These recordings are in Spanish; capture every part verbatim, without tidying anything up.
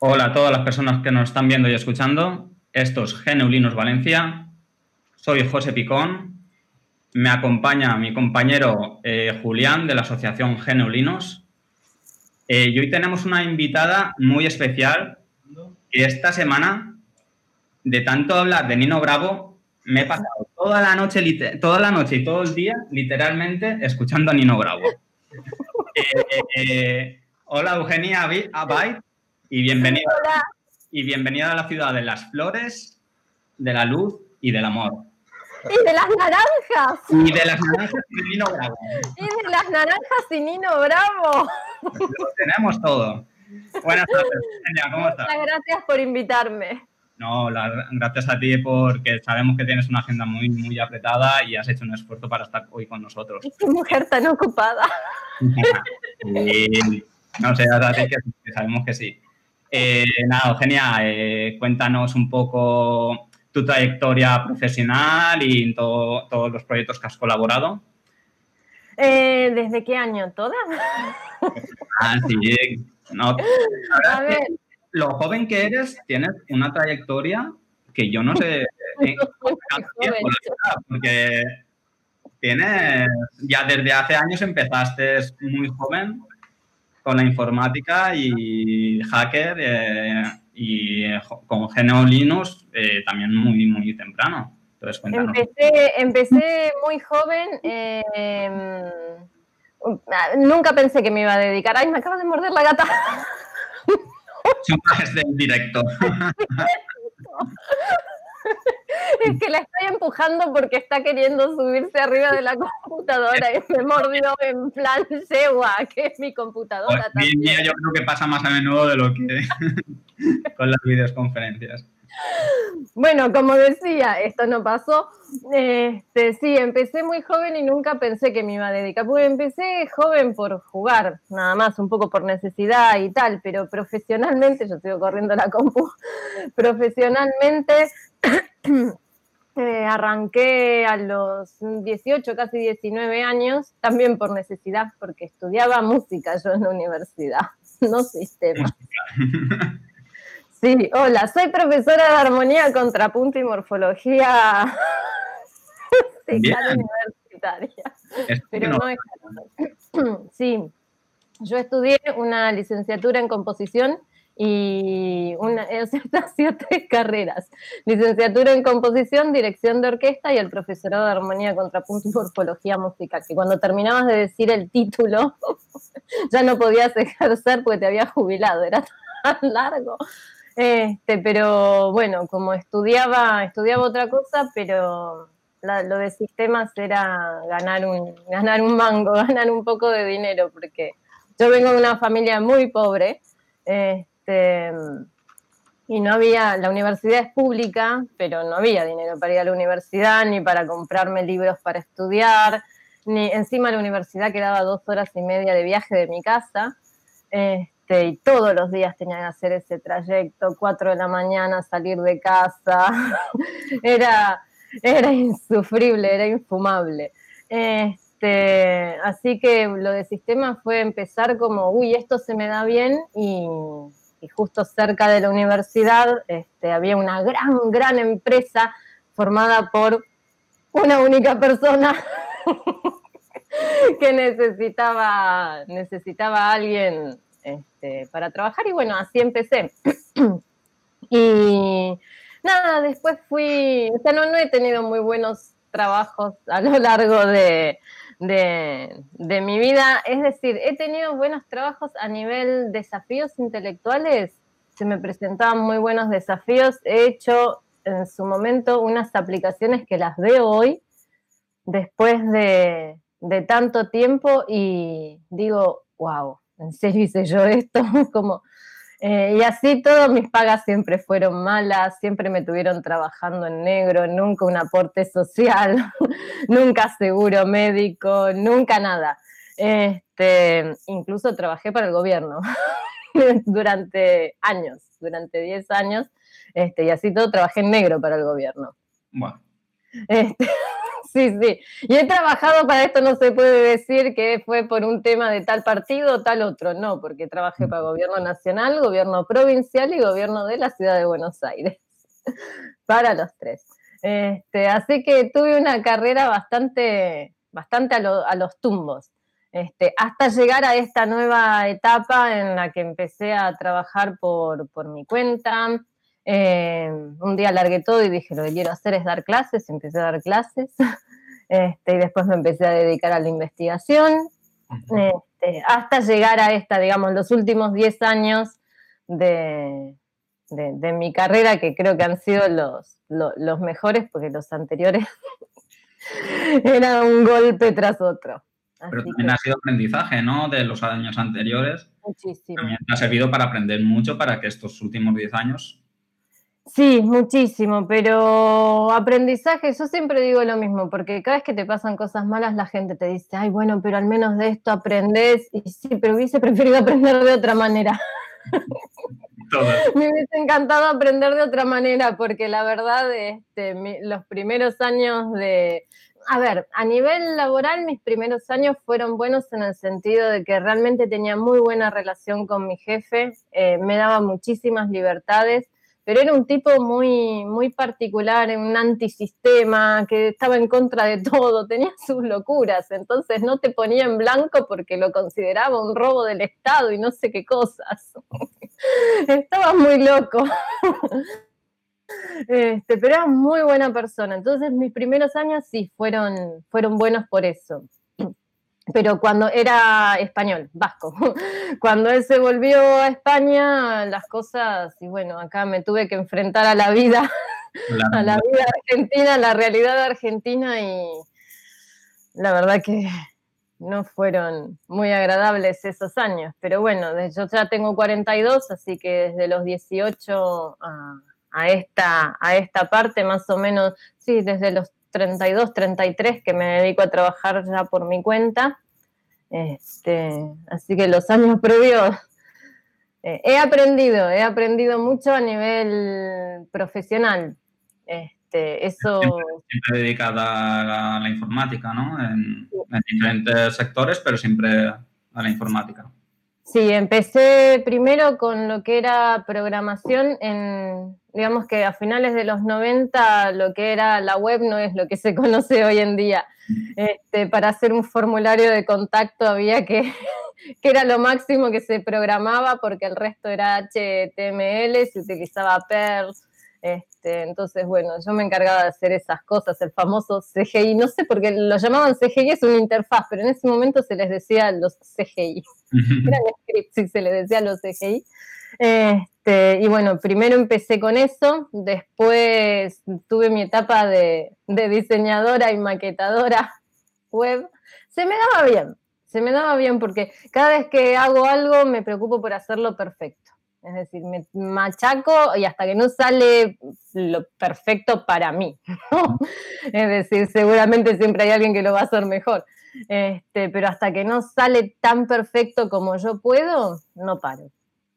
Hola a todas las personas que nos están viendo y escuchando. Esto es Geneulinos Valencia. Soy José Picón. Me acompaña mi compañero eh, Julián de la asociación Geneulinos. Eh, y hoy tenemos una invitada muy especial que esta semana, de tanto hablar de Nino Bravo, me he pasado toda la noche, toda la noche y todo el día literalmente escuchando a Nino Bravo. Eh, eh, hola Eugenia Abay y bienvenida. Hola. Y bienvenida a la ciudad de las flores, de la luz y del amor. Y de las naranjas. Y de las naranjas y de Nino Bravo. Y de las naranjas y Nino Bravo. Lo tenemos todo. Buenas tardes, Eugenia, ¿cómo estás? Muchas gracias por invitarme. No, la, gracias a ti porque sabemos que tienes una agenda muy, muy apretada y has hecho un esfuerzo para estar hoy con nosotros. Qué mujer tan ocupada. Sí, no sé, a ti que, que sabemos que sí. Eh, nada, Eugenia, eh, cuéntanos un poco tu trayectoria profesional y to, todos los proyectos que has colaborado. Eh, ¿Desde qué año? ¿Todas? Ah, sí. No, a ver. Que lo joven que eres, tienes una trayectoria que yo no sé en cuánto tiempo, porque tienes, ya desde hace años empezaste muy joven con la informática y hacker eh, y eh, con Geneulinos eh, también muy, muy temprano. Entonces, cuéntanos. Empecé, empecé muy joven. Eh, nunca pensé que me iba a dedicar. ¡Ay, me acaba de morder la gata! Son gajes del directo. Es que la estoy empujando porque está queriendo subirse arriba de la computadora y me mordió en plan yegua, que es mi computadora Hoy en día yo creo que pasa más a menudo de lo que con las videoconferencias. Bueno, como decía, esto no pasó. Este, sí, empecé muy joven y nunca pensé que me iba a dedicar, porque empecé joven por jugar, nada más, un poco por necesidad y tal, pero profesionalmente, yo sigo corriendo la compu, profesionalmente eh, arranqué a los dieciocho, casi diecinueve años, también por necesidad, porque estudiaba música yo en la universidad, no sistema. Sí, hola, soy profesora de armonía, contrapunto y morfología musical universitaria. Pero no es... Sí, yo estudié una licenciatura en composición y una, o sea, nació tres carreras. Licenciatura en composición, dirección de orquesta y el profesorado de armonía, contrapunto y morfología musical, que cuando terminabas de decir el título ya no podías ejercer porque te habías jubilado, era tan largo. Este, pero bueno, como estudiaba, estudiaba otra cosa, pero la, lo de sistemas era ganar un, ganar un mango, ganar un poco de dinero, porque yo vengo de una familia muy pobre, este, y no había, la universidad es pública, pero no había dinero para ir a la universidad, ni para comprarme libros para estudiar, ni encima la universidad quedaba dos horas y media de viaje de mi casa, este, y todos los días tenía que hacer ese trayecto, cuatro de la mañana salir de casa, era, era insufrible, era infumable. Este, así que lo de sistemas fue empezar como, uy, esto se me da bien, y, y justo cerca de la universidad este, había una gran, gran empresa formada por una única persona que necesitaba, necesitaba a alguien este, para trabajar, y bueno, así empecé. Y nada, después fui, o sea, no, no he tenido muy buenos trabajos a lo largo de, de, de mi vida, es decir, he tenido buenos trabajos a nivel desafíos intelectuales, se me presentaban muy buenos desafíos, he hecho en su momento unas aplicaciones que las veo hoy, después de, de tanto tiempo, y digo, wow, ¿en serio hice yo esto? Como... Eh, y así todas mis pagas siempre fueron malas, siempre me tuvieron trabajando en negro, nunca un aporte social, nunca seguro médico, nunca nada. Este, incluso trabajé para el gobierno durante años, durante diez años, este, y así todo trabajé en negro para el gobierno. Bueno. Este, Sí, sí. Y he trabajado para esto, no se puede decir que fue por un tema de tal partido o tal otro, no, porque trabajé para gobierno nacional, gobierno provincial y gobierno de la ciudad de Buenos Aires. Para los tres. Este, así que tuve una carrera bastante, bastante a, lo, a los tumbos. Este, hasta llegar a esta nueva etapa en la que empecé a trabajar por, por mi cuenta. Eh, un día largué todo y dije, lo que quiero hacer es dar clases, empecé a dar clases, este, y después me empecé a dedicar a la investigación, uh-huh. este, hasta llegar a esta, digamos, los últimos diez años de, de, de mi carrera, que creo que han sido los, los, los mejores, porque los anteriores eran un golpe tras otro. Pero Así también que... ha sido aprendizaje, ¿no? De los años anteriores. Muchísimo. También ha servido para aprender mucho para que estos últimos diez años... Sí, muchísimo, pero aprendizaje, yo siempre digo lo mismo, porque cada vez que te pasan cosas malas la gente te dice, ay, bueno, pero al menos de esto aprendés, y sí, pero hubiese preferido aprender de otra manera. Me hubiese encantado aprender de otra manera, porque la verdad, este, mi, los primeros años de... A ver, a nivel laboral, mis primeros años fueron buenos en el sentido de que realmente tenía muy buena relación con mi jefe, eh, me daba muchísimas libertades, pero era un tipo muy, muy particular, un antisistema, que estaba en contra de todo, tenía sus locuras, entonces no te ponía en blanco porque lo consideraba un robo del Estado y no sé qué cosas. Estaba muy loco. Este, pero era muy buena persona, entonces mis primeros años sí fueron, fueron buenos por eso. Pero cuando era español, vasco, cuando él se volvió a España, las cosas, y bueno, acá me tuve que enfrentar a la vida, a la vida argentina, a la realidad argentina, y la verdad que no fueron muy agradables esos años, pero bueno, yo ya tengo cuarenta y dos, así que desde los dieciocho a, a, esta, a esta parte más o menos, sí, desde los treinta y dos, treinta y tres que me dedico a trabajar ya por mi cuenta, este, así que los años previos eh, he aprendido, he aprendido mucho a nivel profesional. Este, eso... Siempre, siempre dedicada a la informática, ¿no? En, en diferentes sectores, pero siempre a la informática. Sí, empecé primero con lo que era programación en, digamos que a finales de los noventa lo que era la web no es lo que se conoce hoy en día. Este, para hacer un formulario de contacto había que, que era lo máximo que se programaba porque el resto era H T M L, se utilizaba Perl. Este, entonces, bueno, yo me encargaba de hacer esas cosas, el famoso C G I, no sé por qué lo llamaban C G I, es una interfaz, pero en ese momento se les decía los C G I, eran scripts y se les decía los C G I. Este, y bueno, primero empecé con eso, después tuve mi etapa de, de diseñadora y maquetadora web, se me daba bien, se me daba bien porque cada vez que hago algo me preocupo por hacerlo perfecto. Es decir, me machaco y hasta que no sale lo perfecto para mí, ¿no? Es decir, seguramente siempre hay alguien que lo va a hacer mejor. Este, pero hasta que no sale tan perfecto como yo puedo, no paro.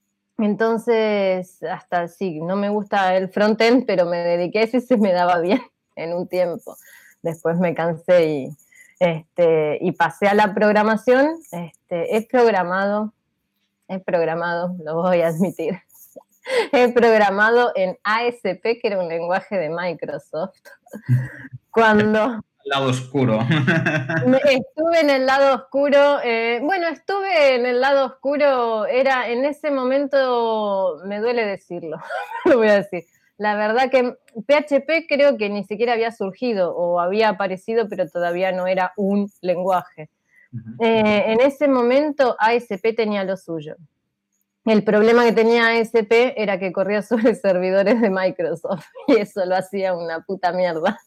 Entonces, hasta sí, no me gusta el frontend, pero me dediqué a eso y se me daba bien en un tiempo. Después me cansé y, este, y pasé a la programación. Este, he programado... He programado, lo voy a admitir, he programado en A S P, que era un lenguaje de Microsoft. Cuando... El lado oscuro. Estuve en el lado oscuro, eh, bueno, estuve en el lado oscuro, era en ese momento, me duele decirlo, lo voy a decir. La verdad que P H P creo que ni siquiera había surgido o había aparecido, pero todavía no era un lenguaje. Uh-huh. Eh, en ese momento A S P tenía lo suyo. El problema que tenía A S P era que corría sobre servidores de Microsoft y eso lo hacía una puta mierda.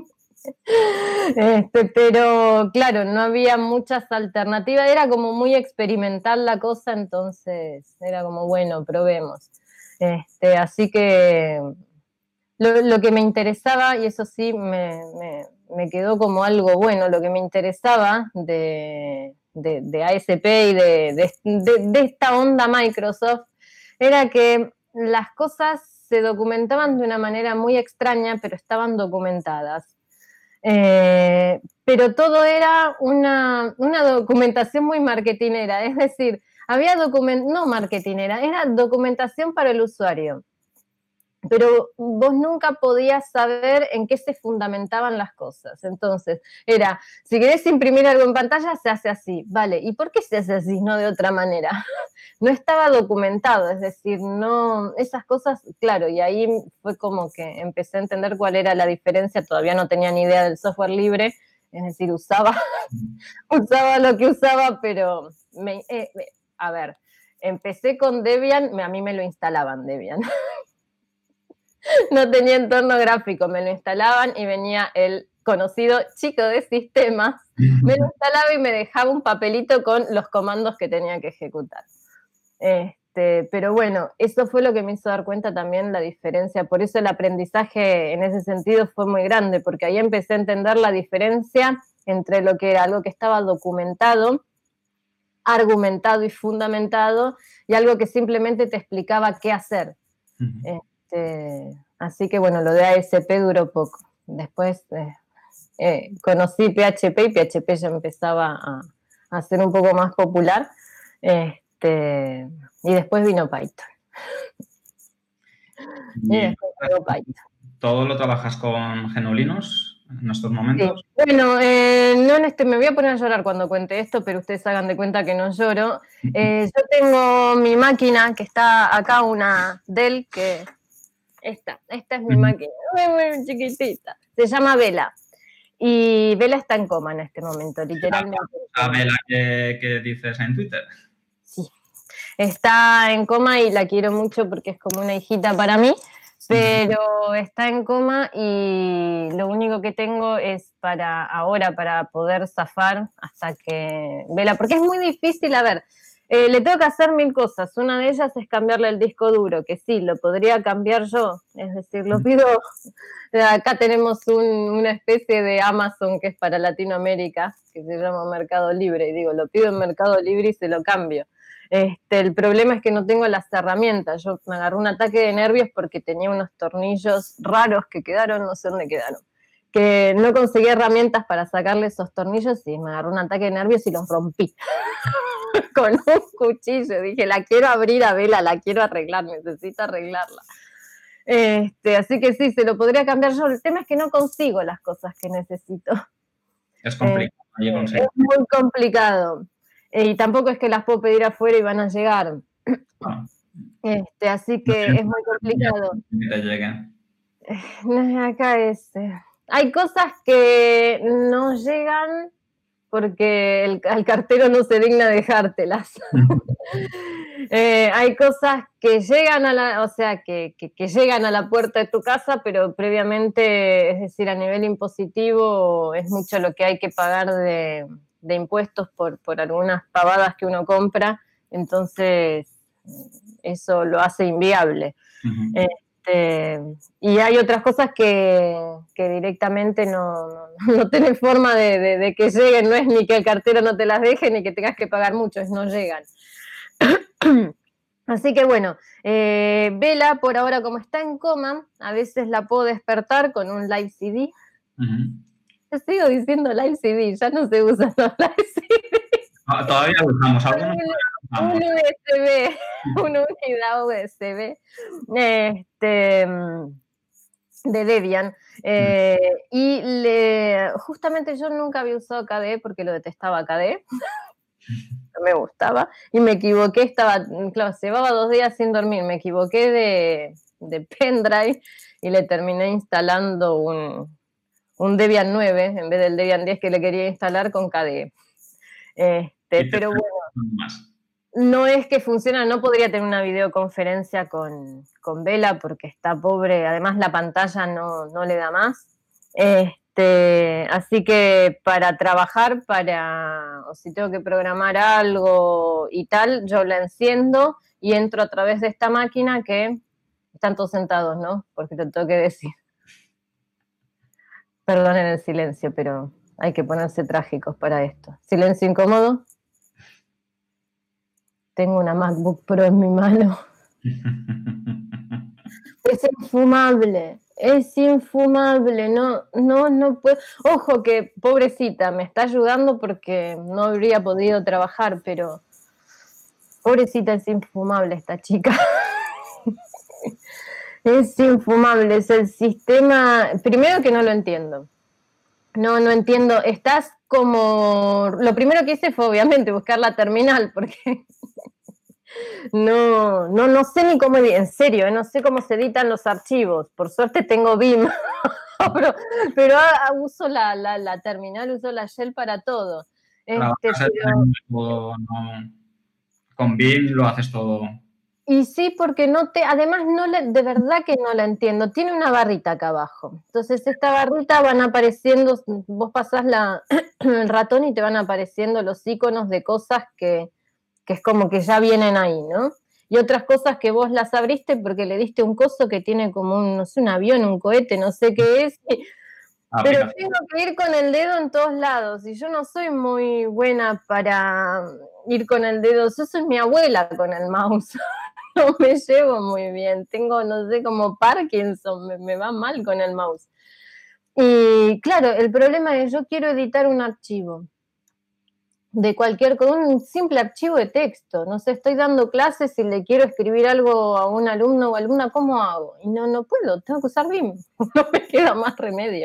Este, pero claro, no había muchas alternativas, era como muy experimental la cosa, entonces era como, bueno, probemos. Este, así que lo, lo que me interesaba, y eso sí me, me, me quedó como algo bueno, lo que me interesaba de, de, de A S P y de, de, de, de esta onda Microsoft era que las cosas se documentaban de una manera muy extraña, pero estaban documentadas. Eh, pero todo era una, una documentación muy marketinera, es decir, había document, no marketinera, era documentación para el usuario. Pero vos nunca podías saber en qué se fundamentaban las cosas. Entonces, era, si querés imprimir algo en pantalla, se hace así. Vale, ¿y por qué se hace así, no de otra manera? No estaba documentado, es decir, no, esas cosas, claro, y ahí fue como que empecé a entender cuál era la diferencia, todavía no tenía ni idea del software libre, es decir, usaba, usaba lo que usaba, pero, me, eh, a ver, empecé con Debian, a mí me lo instalaban Debian. No tenía entorno gráfico, me lo instalaban y venía el conocido chico de sistemas, me lo instalaba y me dejaba un papelito con los comandos que tenía que ejecutar. Este, pero bueno, eso fue lo que me hizo dar cuenta también la diferencia, por eso el aprendizaje en ese sentido fue muy grande, porque ahí empecé a entender la diferencia entre lo que era algo que estaba documentado, argumentado y fundamentado, y algo que simplemente te explicaba qué hacer. Uh-huh. Este, así que bueno, lo de A S P duró poco. Después eh, eh, conocí P H P y P H P ya empezaba a, a ser un poco más popular. Este, y después vino Python. Y, y después vino Python. ¿Todo lo trabajas con G N U Linux en estos momentos? Sí. Bueno, eh, no en este, me voy a poner a llorar cuando cuente esto, pero ustedes hagan de cuenta que no lloro. Eh, yo tengo mi máquina que está acá, una Dell que... Esta, esta es mi máquina, muy, muy chiquitita. Se llama Vela. Y Vela está en coma en este momento, literalmente. ¿La Vela que, que dices en Twitter? Sí. Está en coma y la quiero mucho porque es como una hijita para mí, pero está en coma y lo único que tengo es para ahora, para poder zafar hasta que Vela, porque es muy difícil, a ver, Eh, le tengo que hacer mil cosas. Una de ellas es cambiarle el disco duro, que sí, lo podría cambiar yo. Es decir, lo pido. Acá tenemos un, una especie de Amazon que es para Latinoamérica, que se llama Mercado Libre. Y digo, lo pido en Mercado Libre y se lo cambio. Este, el problema es que no tengo las herramientas. Yo me agarré un ataque de nervios porque tenía unos tornillos raros que quedaron, no sé dónde quedaron. Que no conseguí herramientas para sacarle esos tornillos y me agarré un ataque de nervios y los rompí. Con un cuchillo, dije, la quiero abrir a Vela, la quiero arreglar, necesito arreglarla. Este, así que sí, se lo podría cambiar yo. El tema es que no consigo las cosas que necesito. Es complicado. Eh, es muy complicado. Eh, y tampoco es que las puedo pedir afuera y van a llegar. Ah. Este, así que no, es muy complicado. Que te lleguen. Eh, acá es... Eh, hay cosas que no llegan porque el, el cartero no se digna dejártelas. eh, hay cosas que llegan a la, o sea, que, que, que llegan a la puerta de tu casa, pero previamente, es decir, a nivel impositivo, es mucho lo que hay que pagar de, de impuestos por, por algunas pavadas que uno compra, entonces eso lo hace inviable. Uh-huh. eh, Este, y hay otras cosas que, que directamente no, no, no tenés forma de, de, de que lleguen, no es ni que el cartero no te las deje ni que tengas que pagar mucho, es no llegan. Así que bueno, eh, Vela por ahora como está en coma, a veces la puedo despertar con un live C D. Uh-huh. Yo sigo diciendo live C D, ya no se usan los live C D. No, todavía usamos algunos. Un U S B, una unidad U S B este, de Debian. Eh, y le, justamente yo nunca había usado K D E porque lo detestaba K D E. No me gustaba. Y me equivoqué, estaba, claro, llevaba dos días sin dormir. Me equivoqué de, de pendrive y le terminé instalando un, un Debian nueve en vez del Debian diez que le quería instalar con K D E. Este, pero bueno. Más. No es que funciona, no podría tener una videoconferencia con, con Vela porque está pobre, además la pantalla no, no le da más. Este, así que para trabajar, para, o si tengo que programar algo y tal, yo la enciendo y entro a través de esta máquina que están todos sentados, ¿no? Porque te tengo que decir. Perdonen el silencio, pero hay que ponerse trágicos para esto. Silencio incómodo. Tengo una MacBook Pro en mi mano. Es infumable, Es infumable, no, no, no puedo. Ojo que, pobrecita, me está ayudando porque no habría podido trabajar, pero pobrecita, es infumable esta chica. Es infumable, es el sistema, primero que no lo entiendo. No, no entiendo, estás como, lo primero que hice fue obviamente buscar la terminal, porque no, no, no sé ni cómo, en serio, no sé cómo se editan los archivos, por suerte tengo Vim, pero, pero uso la, la, la terminal, uso la Shell para todo. Este, pero... no, no, con Vim lo haces todo. Y sí, porque no te, además no le, de verdad que no la entiendo. Tiene una barrita acá abajo. Entonces esta barrita van apareciendo, vos pasás la, el ratón y te van apareciendo los iconos de cosas que, que es como que ya vienen ahí, ¿no? Y otras cosas que vos las abriste porque le diste un coso que tiene como un, no sé, un avión, un cohete, no sé qué es. Y, ah, pero mira, tengo que ir con el dedo en todos lados y yo no soy muy buena para ir con el dedo. Yo soy mi abuela con el mouse. No me llevo muy bien, tengo, no sé, como Parkinson, me, me va mal con el mouse. Y claro, el problema es que yo quiero editar un archivo de cualquier, con un simple archivo de texto, no sé, estoy dando clases y le quiero escribir algo a un alumno o alumna, ¿cómo hago? Y no, no puedo, tengo que usar Vim, no me queda más remedio.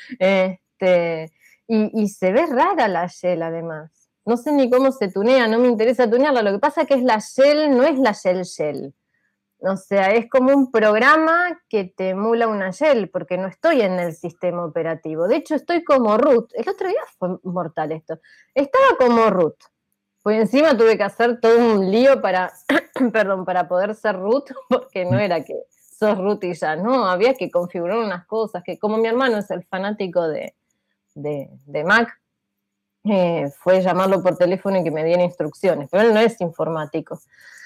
Este, y, y se ve rara la Shell además. No sé ni cómo se tunea, no me interesa tunearla. Lo que pasa es que es la Shell, no es la Shell Shell. O sea, es como un programa que te emula una Shell, porque no estoy en el sistema operativo. De hecho, estoy como root. El otro día fue mortal esto. Estaba como root. Pues encima tuve que hacer todo un lío para, perdón, para poder ser root, porque no era que sos root y ya, no, había que configurar unas cosas, que como mi hermano es el fanático de, de, de Mac, eh, fue llamarlo por teléfono y que me diera instrucciones, pero él no es informático.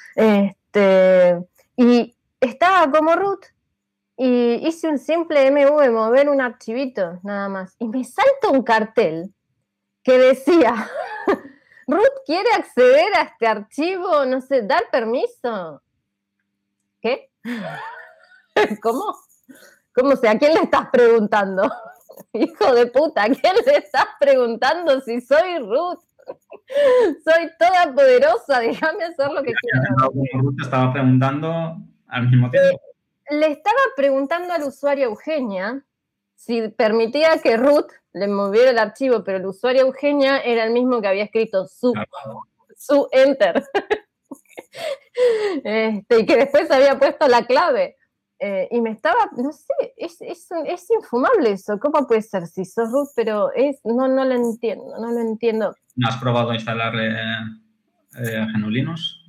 Este, y estaba como root y hice un simple M V, mover un archivito, nada más, y me salta un cartel que decía, root quiere acceder a este archivo, no sé, dar permiso. ¿Qué? ¿Cómo? ¿Cómo sé? ¿A quién le estás preguntando? Hijo de puta, ¿a quién le estás preguntando si soy root? Soy toda poderosa, déjame hacer lo que quiera. Te estaba preguntando al mismo tiempo. Le, le estaba preguntando al usuario Eugenia si permitía que root le moviera el archivo, pero el usuario Eugenia era el mismo que había escrito su, claro. su enter. Este, y que después había puesto la clave. Eh, y me estaba, no sé, es, es, es infumable eso. ¿Cómo puede ser si sos root? Pero es, no, no lo entiendo, no lo entiendo. ¿No has probado instalarle eh, G N U Linux?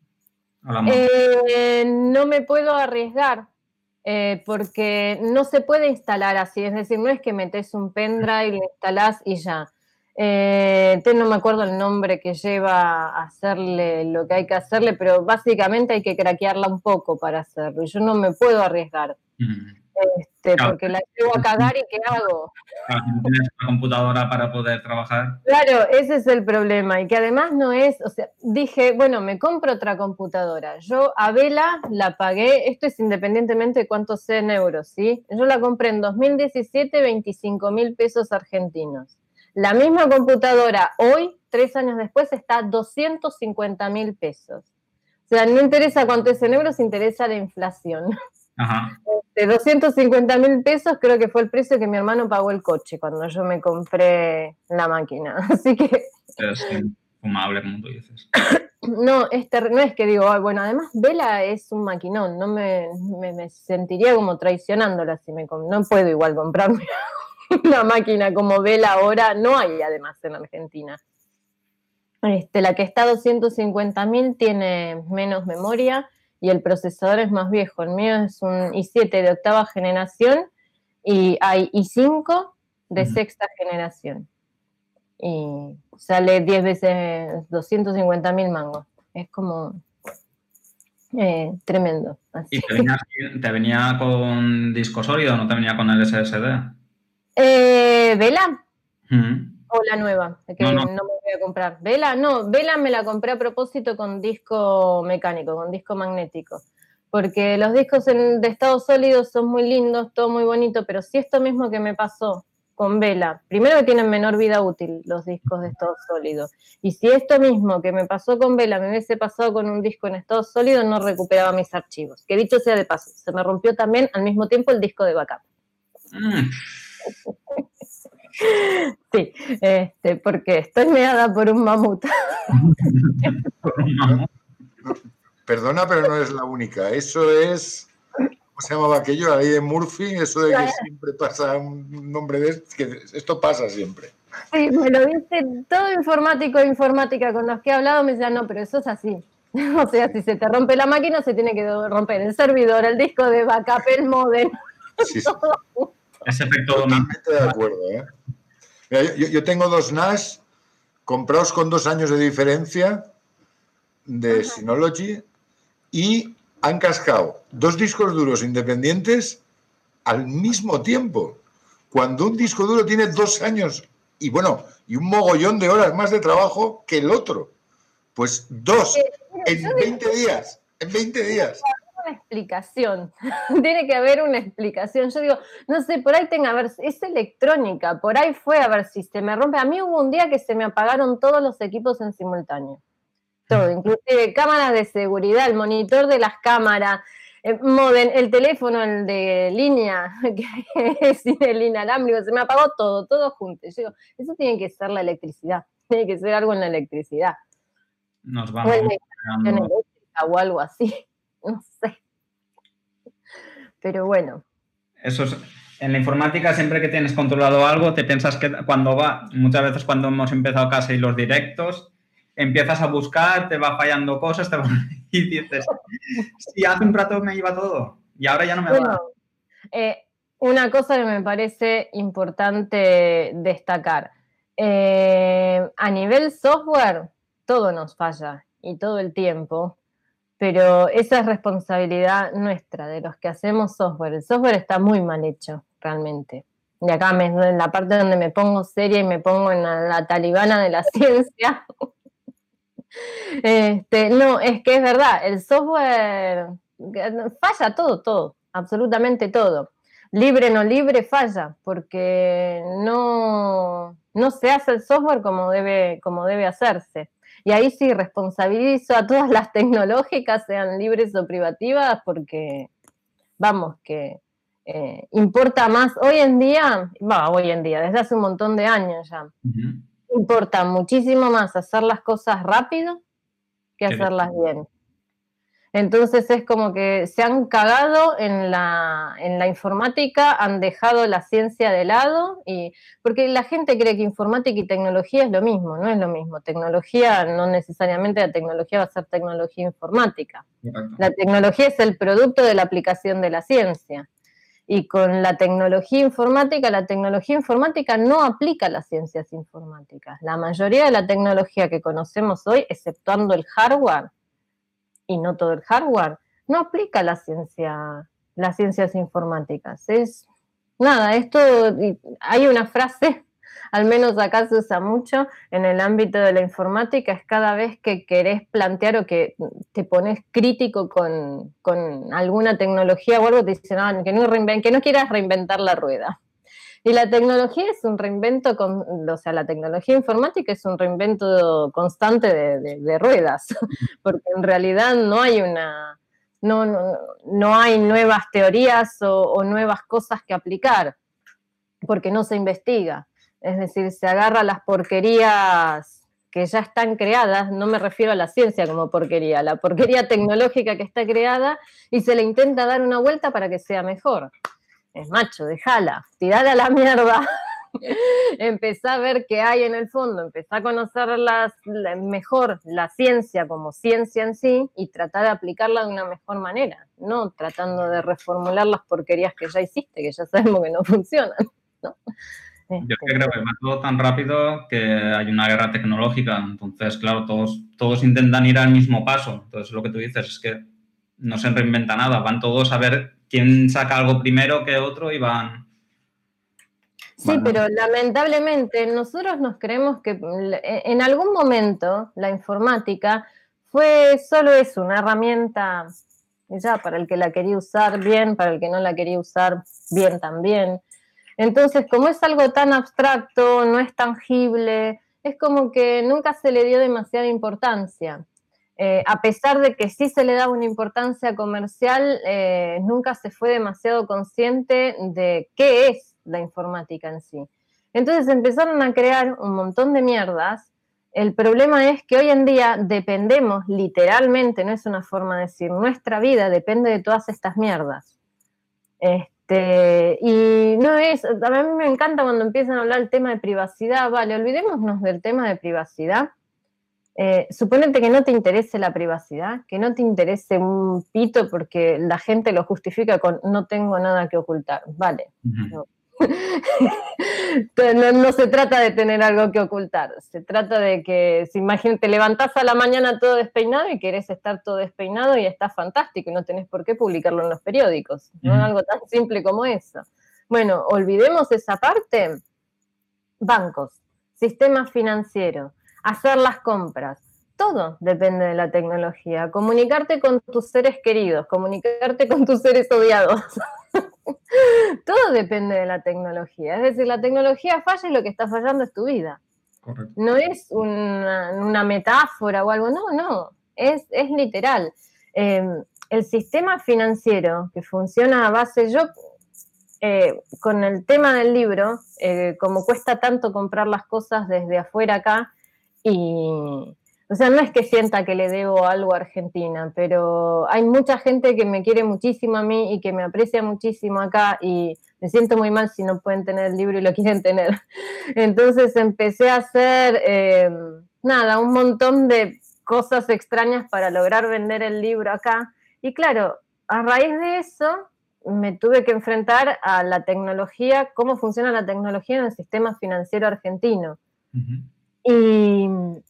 Eh, no me puedo arriesgar. Eh, porque no se puede instalar así, es decir, no es que metes un pendrive, lo instalás y ya. Eh, no me acuerdo el nombre que lleva a hacerle lo que hay que hacerle, pero básicamente hay que craquearla un poco para hacerlo, y yo no me puedo arriesgar. Mm. Este, claro. Porque la llevo a cagar y ¿qué hago? Claro, no tienes una computadora para poder trabajar. Claro, ese es el problema, y que además no es, o sea, dije, bueno, me compro otra computadora. Yo a Vela la pagué, esto es independientemente de cuánto sea en euros, ¿sí? Yo la compré en dos mil diecisiete, veinticinco mil pesos argentinos. La misma computadora hoy, tres años después, está a doscientos cincuenta mil pesos. O sea, no interesa cuánto es en euros, interesa la inflación. Ajá. De doscientos cincuenta mil pesos creo que fue el precio que mi hermano pagó el coche cuando yo me compré la máquina. Así que... Es infumable, como tú dices. No, es ter... no es que digo, ay, bueno, además Vela es un maquinón, no me, me, me sentiría como traicionándola si me... No puedo igual comprarme una máquina como Vela ahora, no hay además en Argentina. Este, la que está a doscientos cincuenta mil tiene menos memoria y el procesador es más viejo. El mío es un i siete de octava generación y hay i cinco de uh-huh. sexta generación. Y sale diez veces doscientos cincuenta mil mangos. Es como eh, tremendo. Así. ¿Y te venía, te venía con disco sólido o no te venía con el S S D? Eh, ¿Vela? Uh-huh. O la nueva, que no, no. no me voy a comprar. Vela, no, Vela me la compré a propósito con disco mecánico, con disco magnético. porque los discos en, de estado sólido son muy lindos, todo muy bonito, pero si esto mismo que me pasó con Vela, primero que tienen menor vida útil los discos de estado sólido, y si esto mismo que me pasó con Vela me hubiese pasado con un disco en estado sólido, no recuperaba mis archivos, que dicho sea de paso, se me rompió también al mismo tiempo el disco de backup. Mm. Sí, este, porque estoy meada por un mamut. No, no, perdona, pero no es la única. Eso es, ¿cómo se llamaba aquello? La ley de Murphy, eso de que siempre pasa un nombre de esto, que esto pasa siempre. Sí, me lo dice todo informático e informática con los que he hablado, me decían, no, pero eso es así. O sea, si se te rompe la máquina, se tiene que romper el servidor, el disco de backup, el modem. Sí, sí. Ese efecto totalmente de acuerdo, ¿eh? Mira, yo, yo tengo dos N A S comprados con dos años de diferencia de Ajá. Synology y han cascado dos discos duros independientes al mismo tiempo. Cuando un disco duro tiene dos años y bueno, y un mogollón de horas más de trabajo que el otro. Pues dos en veinte días, en veinte días. Una explicación, tiene que haber una explicación. Yo digo, no sé, por ahí tenga, a ver, es electrónica, por ahí fue a ver si se me rompe. A mí hubo un día que se me apagaron todos los equipos en simultáneo, todo, inclusive cámaras de seguridad, el monitor de las cámaras, el modem, el teléfono, el de línea, que es el inalámbrico, se me apagó todo, todo junto. Yo digo, eso tiene que ser la electricidad, tiene que ser algo en la electricidad. Nos vamos o, eléctrica, o algo así. No sé. Pero bueno. Eso es, en la informática, siempre que tienes controlado algo, te piensas que cuando va, muchas veces cuando hemos empezado casi los directos, empiezas a buscar, te va fallando cosas, te va, y dices, sí, hace un rato me iba todo, y ahora ya no me bueno, va. Eh, una cosa que me parece importante destacar, eh, a nivel software, todo nos falla, y todo el tiempo. Pero esa es responsabilidad nuestra, de los que hacemos software. El software está muy mal hecho, realmente. Y acá me, en la parte donde me pongo seria y me pongo en la, la talibana de la ciencia. este, no, es que es verdad, el software falla todo, todo, absolutamente todo. Libre, no libre, falla, porque no, no se hace el software como debe, como debe hacerse. Y ahí sí responsabilizo a todas las tecnológicas, sean libres o privativas, porque, vamos, que eh, importa más hoy en día, va, hoy en día, desde hace un montón de años ya, uh-huh. importa muchísimo más hacer las cosas rápido que hacerlas bien. Entonces es como que se han cagado en la, en la informática, han dejado la ciencia de lado, y porque la gente cree que informática y tecnología es lo mismo, no es lo mismo. Tecnología, no necesariamente la tecnología va a ser tecnología informática. Exacto. La tecnología es el producto de la aplicación de la ciencia. Y con la tecnología informática, la tecnología informática no aplica las ciencias informáticas. La mayoría de la tecnología que conocemos hoy, exceptuando el hardware, y no todo el hardware, no aplica la ciencia, las ciencias informáticas. Es nada, esto, hay una frase, al menos acá se usa mucho en el ámbito de la informática, es cada vez que querés plantear o que te pones crítico con, con alguna tecnología o algo, te dicen, no, que, no reinven- que no quieras reinventar la rueda. Y la tecnología es un reinvento, con, o sea, la tecnología informática es un reinvento constante de, de, de ruedas, porque en realidad no hay una, no, no, no hay nuevas teorías o, o nuevas cosas que aplicar, porque no se investiga. Es decir, se agarra las porquerías que ya están creadas, no me refiero a la ciencia como porquería, la porquería tecnológica que está creada, y se le intenta dar una vuelta para que sea mejor. Es macho, déjala, tirala a la mierda, empezá a ver qué hay en el fondo, empezá a conocer las, la, mejor la ciencia como ciencia en sí y tratar de aplicarla de una mejor manera, no tratando de reformular las porquerías que ya hiciste, que ya sabemos que no funcionan, ¿no? Yo creo que va todo tan rápido que hay una guerra tecnológica, entonces, claro, todos, todos intentan ir al mismo paso, entonces lo que tú dices es que no se reinventa nada, van todos a ver quién saca algo primero que otro y van... Sí, bueno. Pero lamentablemente nosotros nos creemos que en algún momento la informática fue solo eso, una herramienta Y ya, para el que la quería usar bien, para el que no la quería usar bien también. Entonces, como es algo tan abstracto, no es tangible, es como que nunca se le dio demasiada importancia. Eh, a pesar de que sí se le daba una importancia comercial, eh, nunca se fue demasiado consciente de qué es la informática en sí. Entonces empezaron a crear un montón de mierdas. El problema es que hoy en día dependemos, literalmente, no es una forma de decir, nuestra vida depende de todas estas mierdas. Este, y no es, a mí me encanta cuando empiezan a hablar del tema de privacidad, vale, olvidémonos del tema de privacidad. Eh, suponete que no te interese la privacidad, que no te interese un pito porque la gente lo justifica con no tengo nada que ocultar, vale. Uh-huh. No. No, no se trata de tener algo que ocultar, se trata de que, si imagínate, te levantás a la mañana todo despeinado y querés estar todo despeinado y está fantástico y no tenés por qué publicarlo en los periódicos, ¿no? Uh-huh. Algo tan simple como eso. Bueno, olvidemos esa parte. Bancos, sistemas financieros, hacer las compras, todo depende de la tecnología. Comunicarte con tus seres queridos, comunicarte con tus seres odiados. Todo depende de la tecnología. Es decir, la tecnología falla y lo que está fallando es tu vida. Correcto. No es una, una metáfora o algo, no, no, es, es literal. Eh, el sistema financiero que funciona a base, yo eh, con el tema del libro, eh, como cuesta tanto comprar las cosas desde afuera acá, y... O sea, no es que sienta que le debo algo a Argentina, pero hay mucha gente que me quiere muchísimo a mí y que me aprecia muchísimo acá y me siento muy mal si no pueden tener el libro y lo quieren tener. Entonces empecé a hacer, eh, nada, un montón de cosas extrañas para lograr vender el libro acá. Y claro, a raíz de eso me tuve que enfrentar a la tecnología, cómo funciona la tecnología en el sistema financiero argentino. Uh-huh. Y...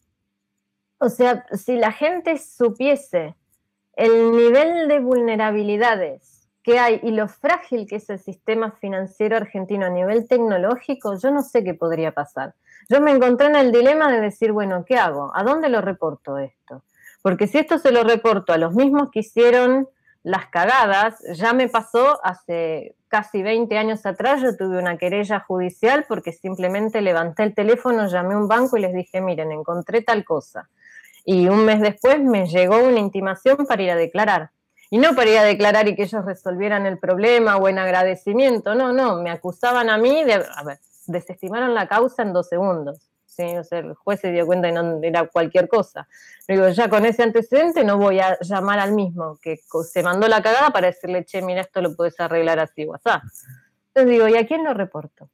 O sea, si la gente supiese el nivel de vulnerabilidades que hay y lo frágil que es el sistema financiero argentino a nivel tecnológico, yo no sé qué podría pasar. Yo me encontré en el dilema de decir, bueno, ¿qué hago? ¿A dónde lo reporto esto? Porque si esto se lo reporto a los mismos que hicieron las cagadas, ya me pasó hace casi veinte años atrás, yo tuve una querella judicial porque simplemente levanté el teléfono, llamé a un banco y les dije, miren, encontré tal cosa. Y un mes después me llegó una intimación para ir a declarar. Y no para ir a declarar y que ellos resolvieran el problema o en agradecimiento, no, no, me acusaban a mí, de, a ver, desestimaron la causa en dos segundos. ¿Sí? O sea, el juez se dio cuenta que no era cualquier cosa. Digo, ya con ese antecedente no voy a llamar al mismo que se mandó la cagada para decirle, che, mira, esto lo puedes arreglar así, WhatsApp. Entonces digo, ¿y a quién lo reporto?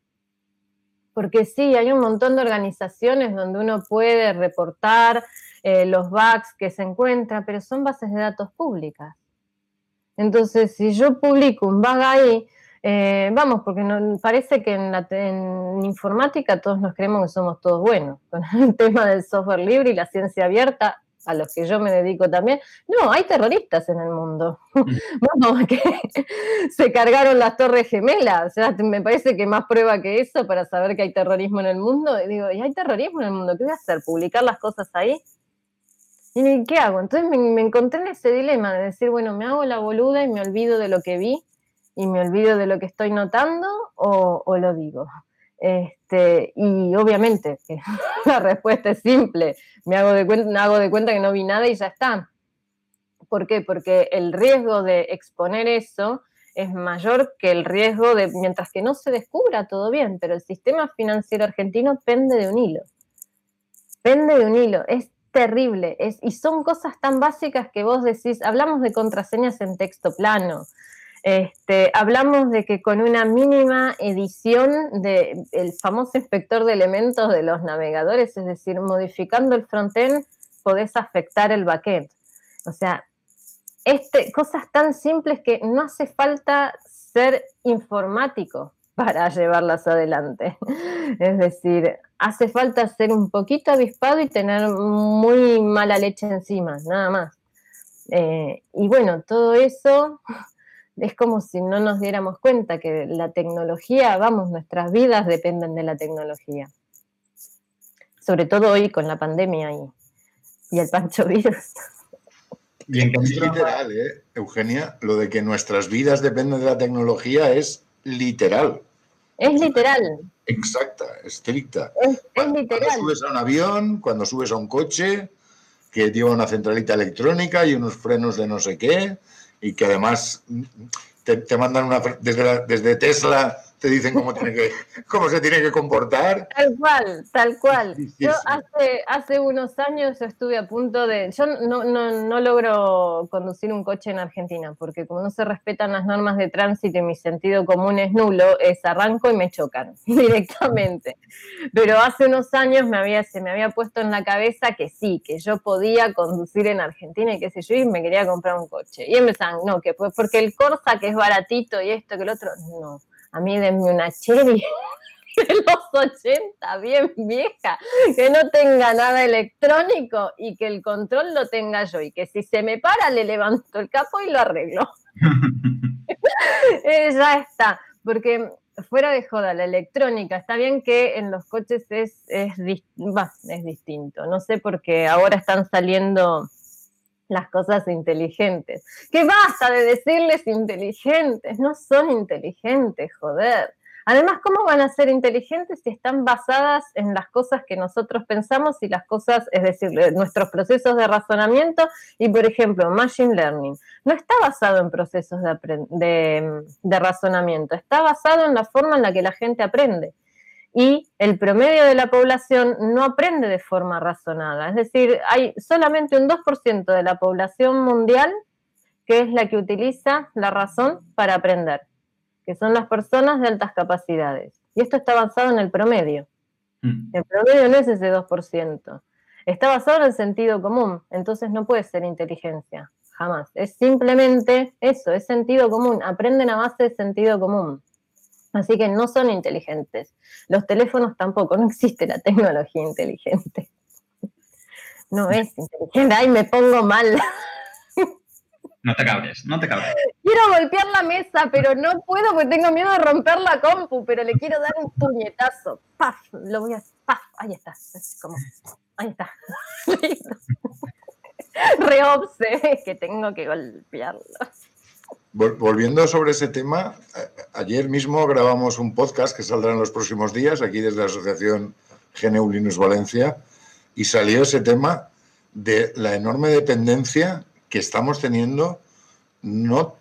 Porque sí, hay un montón de organizaciones donde uno puede reportar eh, los bugs que se encuentran, pero son bases de datos públicas. Entonces, si yo publico un bug ahí, eh, vamos, porque no, parece que en, la, en informática todos nos creemos que somos todos buenos. Con el tema del software libre y la ciencia abierta, a los que yo me dedico también, no, hay terroristas en el mundo. Vamos, que se cargaron las torres gemelas, o sea, me parece que más prueba que eso para saber que hay terrorismo en el mundo. Y digo, ¿y hay terrorismo en el mundo? ¿Qué voy a hacer? ¿Publicar las cosas ahí? ¿Y qué hago? Entonces me, me encontré en ese dilema de decir, bueno, ¿me hago la boluda y me olvido de lo que vi y me olvido de lo que estoy notando o, o lo digo? Este, y obviamente la respuesta es simple, me hago de, cuenta, me hago de cuenta que no vi nada y ya está. ¿Por qué? Porque el riesgo de exponer eso es mayor que el riesgo de, mientras que no se descubra todo bien, pero el sistema financiero argentino pende de un hilo, pende de un hilo, es terrible, es, y son cosas tan básicas que vos decís, hablamos de contraseñas en texto plano, Este, hablamos de que con una mínima edición del de famoso inspector de elementos de los navegadores, es decir, modificando el frontend, podés afectar el backend. O sea, este, cosas tan simples que no hace falta ser informático para llevarlas adelante. Es decir, hace falta ser un poquito avispado y tener muy mala leche encima, nada más. Eh, y bueno, todo eso... Es como si no nos diéramos cuenta que la tecnología, vamos, nuestras vidas dependen de la tecnología. Sobre todo hoy con la pandemia y, y el pancho virus. Y en es literal, ¿eh, Eugenia? Lo de que nuestras vidas dependen de la tecnología es literal. Es literal. Exacta, estricta. Es, es Cuando, literal. cuando subes a un avión, cuando subes a un coche, que lleva una centralita electrónica y unos frenos de no sé qué, y que además te, te mandan una... Desde, la, desde Tesla te dicen cómo, tiene que, cómo se tiene que comportar. Tal cual, tal cual. Sí, sí, yo sí. hace, hace unos años yo estuve a punto de... Yo no, no, no logro conducir un coche en Argentina, porque como no se respetan las normas de tránsito y mi sentido común es nulo, es arranco y me chocan directamente. Pero hace unos años me había, se me había puesto en la cabeza que sí, que yo podía conducir en Argentina y qué sé yo, y me quería comprar un coche. Y empezaban, no, que pues porque el Corsa que es baratito y esto que el otro, no. A mí denme una Chery de los ochenta, bien vieja, que no tenga nada electrónico y que el control lo tenga yo y que si se me para le levanto el capó y lo arreglo. eh, ya está, porque fuera de joda, la electrónica, está bien que en los coches es, es, bah, es distinto, no sé por qué ahora están saliendo las cosas inteligentes. ¡Que basta de decirles inteligentes! No son inteligentes, joder. Además, ¿cómo van a ser inteligentes si están basadas en las cosas que nosotros pensamos y las cosas, es decir, nuestros procesos de razonamiento? Y, por ejemplo, Machine Learning no está basado en procesos de, de, de razonamiento, está basado en la forma en la que la gente aprende. Y el promedio de la población no aprende de forma razonada. Es decir, hay solamente un dos por ciento de la población mundial que es la que utiliza la razón para aprender, que son las personas de altas capacidades. Y esto está basado en el promedio. Mm. El promedio no es ese dos por ciento. Está basado en el sentido común, entonces no puede ser inteligencia, jamás. Es simplemente eso, es sentido común. Aprenden a base de sentido común. Así que no son inteligentes. Los teléfonos tampoco, no existe la tecnología inteligente. No es inteligente. Ay, me pongo mal. No te cabres, no te cabres. Quiero golpear la mesa, pero no puedo porque tengo miedo de romper la compu, pero le quiero dar un puñetazo. ¡Paf! Lo voy a... ¡Paf! Ahí está. Es como... Ahí está. Reobse, es que tengo que golpearlo. Volviendo sobre ese tema, ayer mismo grabamos un podcast que saldrá en los próximos días, aquí desde la asociación G N U Linux Valencia, y salió ese tema de la enorme dependencia que estamos teniendo. No,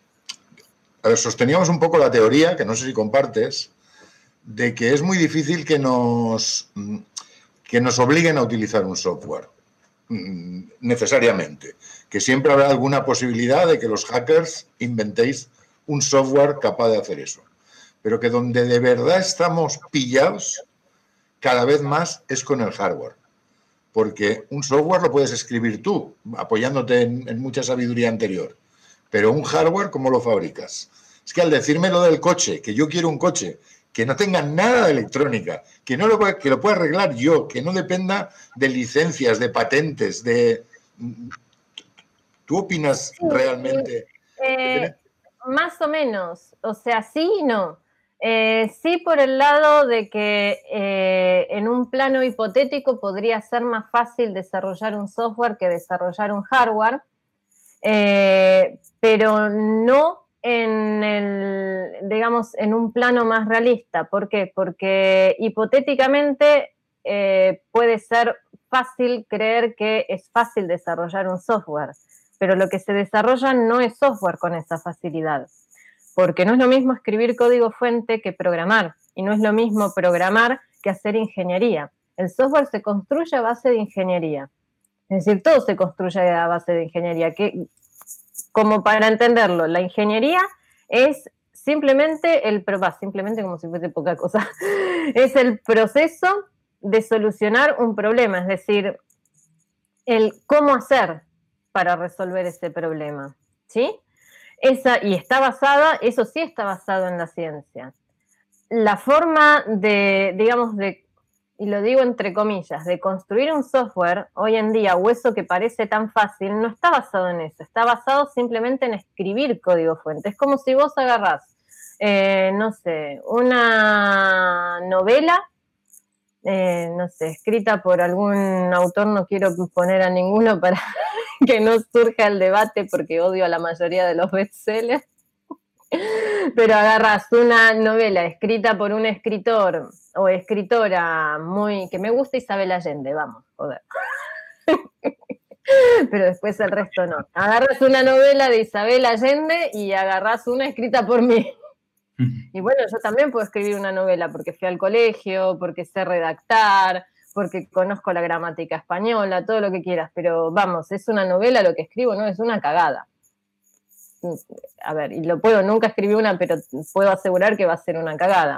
a ver, sosteníamos un poco la teoría, que no sé si compartes, de que es muy difícil que nos, que nos obliguen a utilizar un software, necesariamente. Que siempre habrá alguna posibilidad de que los hackers inventéis un software capaz de hacer eso. Pero que donde de verdad estamos pillados cada vez más es con el hardware. Porque un software lo puedes escribir tú, apoyándote en, en mucha sabiduría anterior. Pero un hardware, ¿cómo lo fabricas? Es que al decirme lo del coche, que yo quiero un coche que no tenga nada de electrónica, que, no lo, que lo pueda arreglar yo, que no dependa de licencias, de patentes, de... ¿Tú opinas sí, realmente? Eh, más o menos, o sea, sí y no. Eh, sí por el lado de que eh, en un plano hipotético podría ser más fácil desarrollar un software que desarrollar un hardware, eh, pero no en el, digamos, en un plano más realista. ¿Por qué? Porque hipotéticamente eh, puede ser fácil creer que es fácil desarrollar un software, pero lo que se desarrolla no es software con esa facilidad, porque no es lo mismo escribir código fuente que programar, y no es lo mismo programar que hacer ingeniería. El software se construye a base de ingeniería, es decir, todo se construye a base de ingeniería, que, como para entenderlo, la ingeniería es simplemente el, va, simplemente como si fuese poca cosa, es el proceso de solucionar un problema, es decir, el cómo hacer para resolver ese problema, ¿sí? Esa, y está basada, eso sí está basado en la ciencia. La forma de, digamos, de, y lo digo entre comillas, de construir un software hoy en día, o eso que parece tan fácil, no está basado en eso, está basado simplemente en escribir código fuente. Es como si vos agarrás, eh, no sé, una novela, Eh, no sé, escrita por algún autor, no quiero poner a ninguno para que no surja el debate porque odio a la mayoría de los bestsellers. Pero agarras una novela escrita por un escritor o escritora muy que me gusta, Isabel Allende, vamos, joder. Pero después el resto no. Agarras una novela de Isabel Allende y agarras una escrita por mí. Y bueno, yo también puedo escribir una novela porque fui al colegio, porque sé redactar, porque conozco la gramática española, todo lo que quieras, pero vamos, es una novela lo que escribo, no es una cagada. A ver, y lo puedo, nunca escribí una, pero puedo asegurar que va a ser una cagada.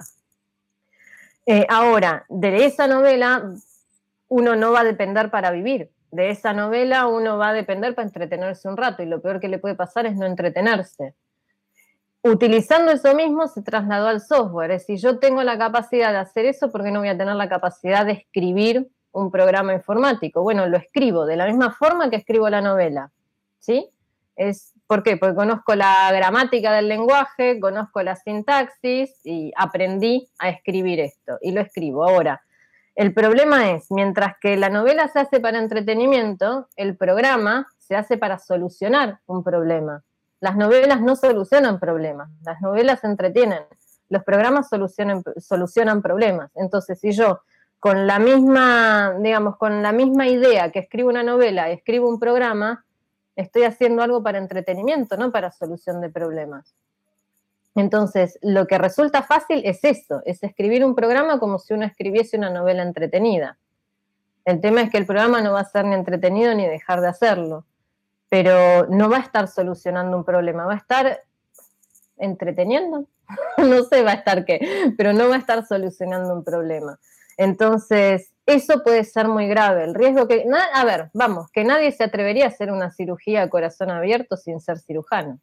Eh, ahora, de esa novela uno no va a depender para vivir. De esa novela uno va a depender para entretenerse un rato, y lo peor que le puede pasar es no entretenerse. Utilizando eso mismo se trasladó al software. Es decir, yo tengo la capacidad de hacer eso, ¿por qué no voy a tener la capacidad de escribir un programa informático? Bueno, lo escribo de la misma forma que escribo la novela, ¿sí? Es, ¿por qué? Porque conozco la gramática del lenguaje, conozco la sintaxis y aprendí a escribir esto y lo escribo. Ahora, el problema es, mientras que la novela se hace para entretenimiento, el programa se hace para solucionar un problema. Las novelas no solucionan problemas, las novelas entretienen, los programas solucionan, solucionan problemas. Entonces, si yo con la misma, digamos, con la misma idea que escribo una novela, escribo un programa, estoy haciendo algo para entretenimiento, no para solución de problemas. Entonces, lo que resulta fácil es eso, es escribir un programa como si uno escribiese una novela entretenida. El tema es que el programa no va a ser ni entretenido ni dejar de hacerlo, pero no va a estar solucionando un problema, va a estar entreteniendo, no sé va a estar qué, pero no va a estar solucionando un problema. Entonces, eso puede ser muy grave. El riesgo que... A ver, vamos, que nadie se atrevería a hacer una cirugía a corazón abierto sin ser cirujano.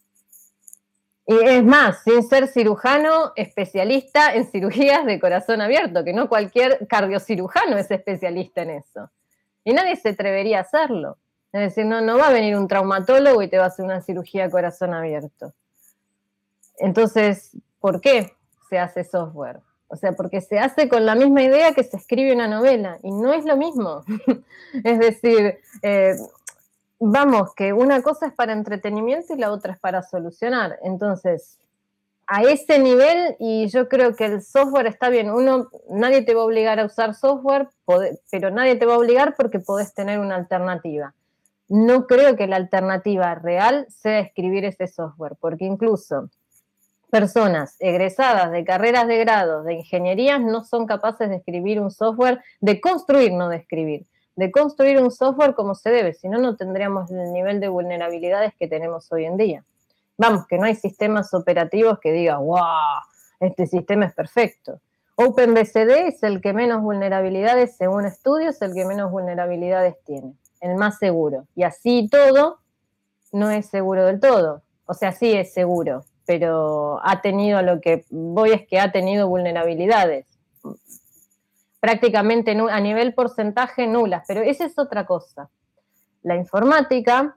Y es más, sin ser cirujano especialista en cirugías de corazón abierto, que no cualquier cardiocirujano es especialista en eso. Y nadie se atrevería a hacerlo. Es decir, no, no va a venir un traumatólogo y te va a hacer una cirugía a corazón abierto. Entonces, ¿por qué se hace software? O sea, porque se hace con la misma idea que se escribe una novela, y no es lo mismo. Es decir, eh, vamos, que una cosa es para entretenimiento y la otra es para solucionar. Entonces, a ese nivel, y yo creo que el software está bien, uno, nadie te va a obligar a usar software, pode, pero nadie te va a obligar porque podés tener una alternativa. No creo que la alternativa real sea escribir ese software, porque incluso personas egresadas de carreras de grado, de ingenierías, no son capaces de escribir un software, de construir, no de escribir, de construir un software como se debe, si no, no tendríamos el nivel de vulnerabilidades que tenemos hoy en día. Vamos, que no hay sistemas operativos que digan, wow, este sistema es perfecto. OpenBSD es el que menos vulnerabilidades, según estudios, el que menos vulnerabilidades tiene, el más seguro. Y así todo, no es seguro del todo. O sea, sí es seguro, pero ha tenido, lo que voy es que ha tenido vulnerabilidades. Prácticamente a nivel porcentaje nulas, pero esa es otra cosa. La informática,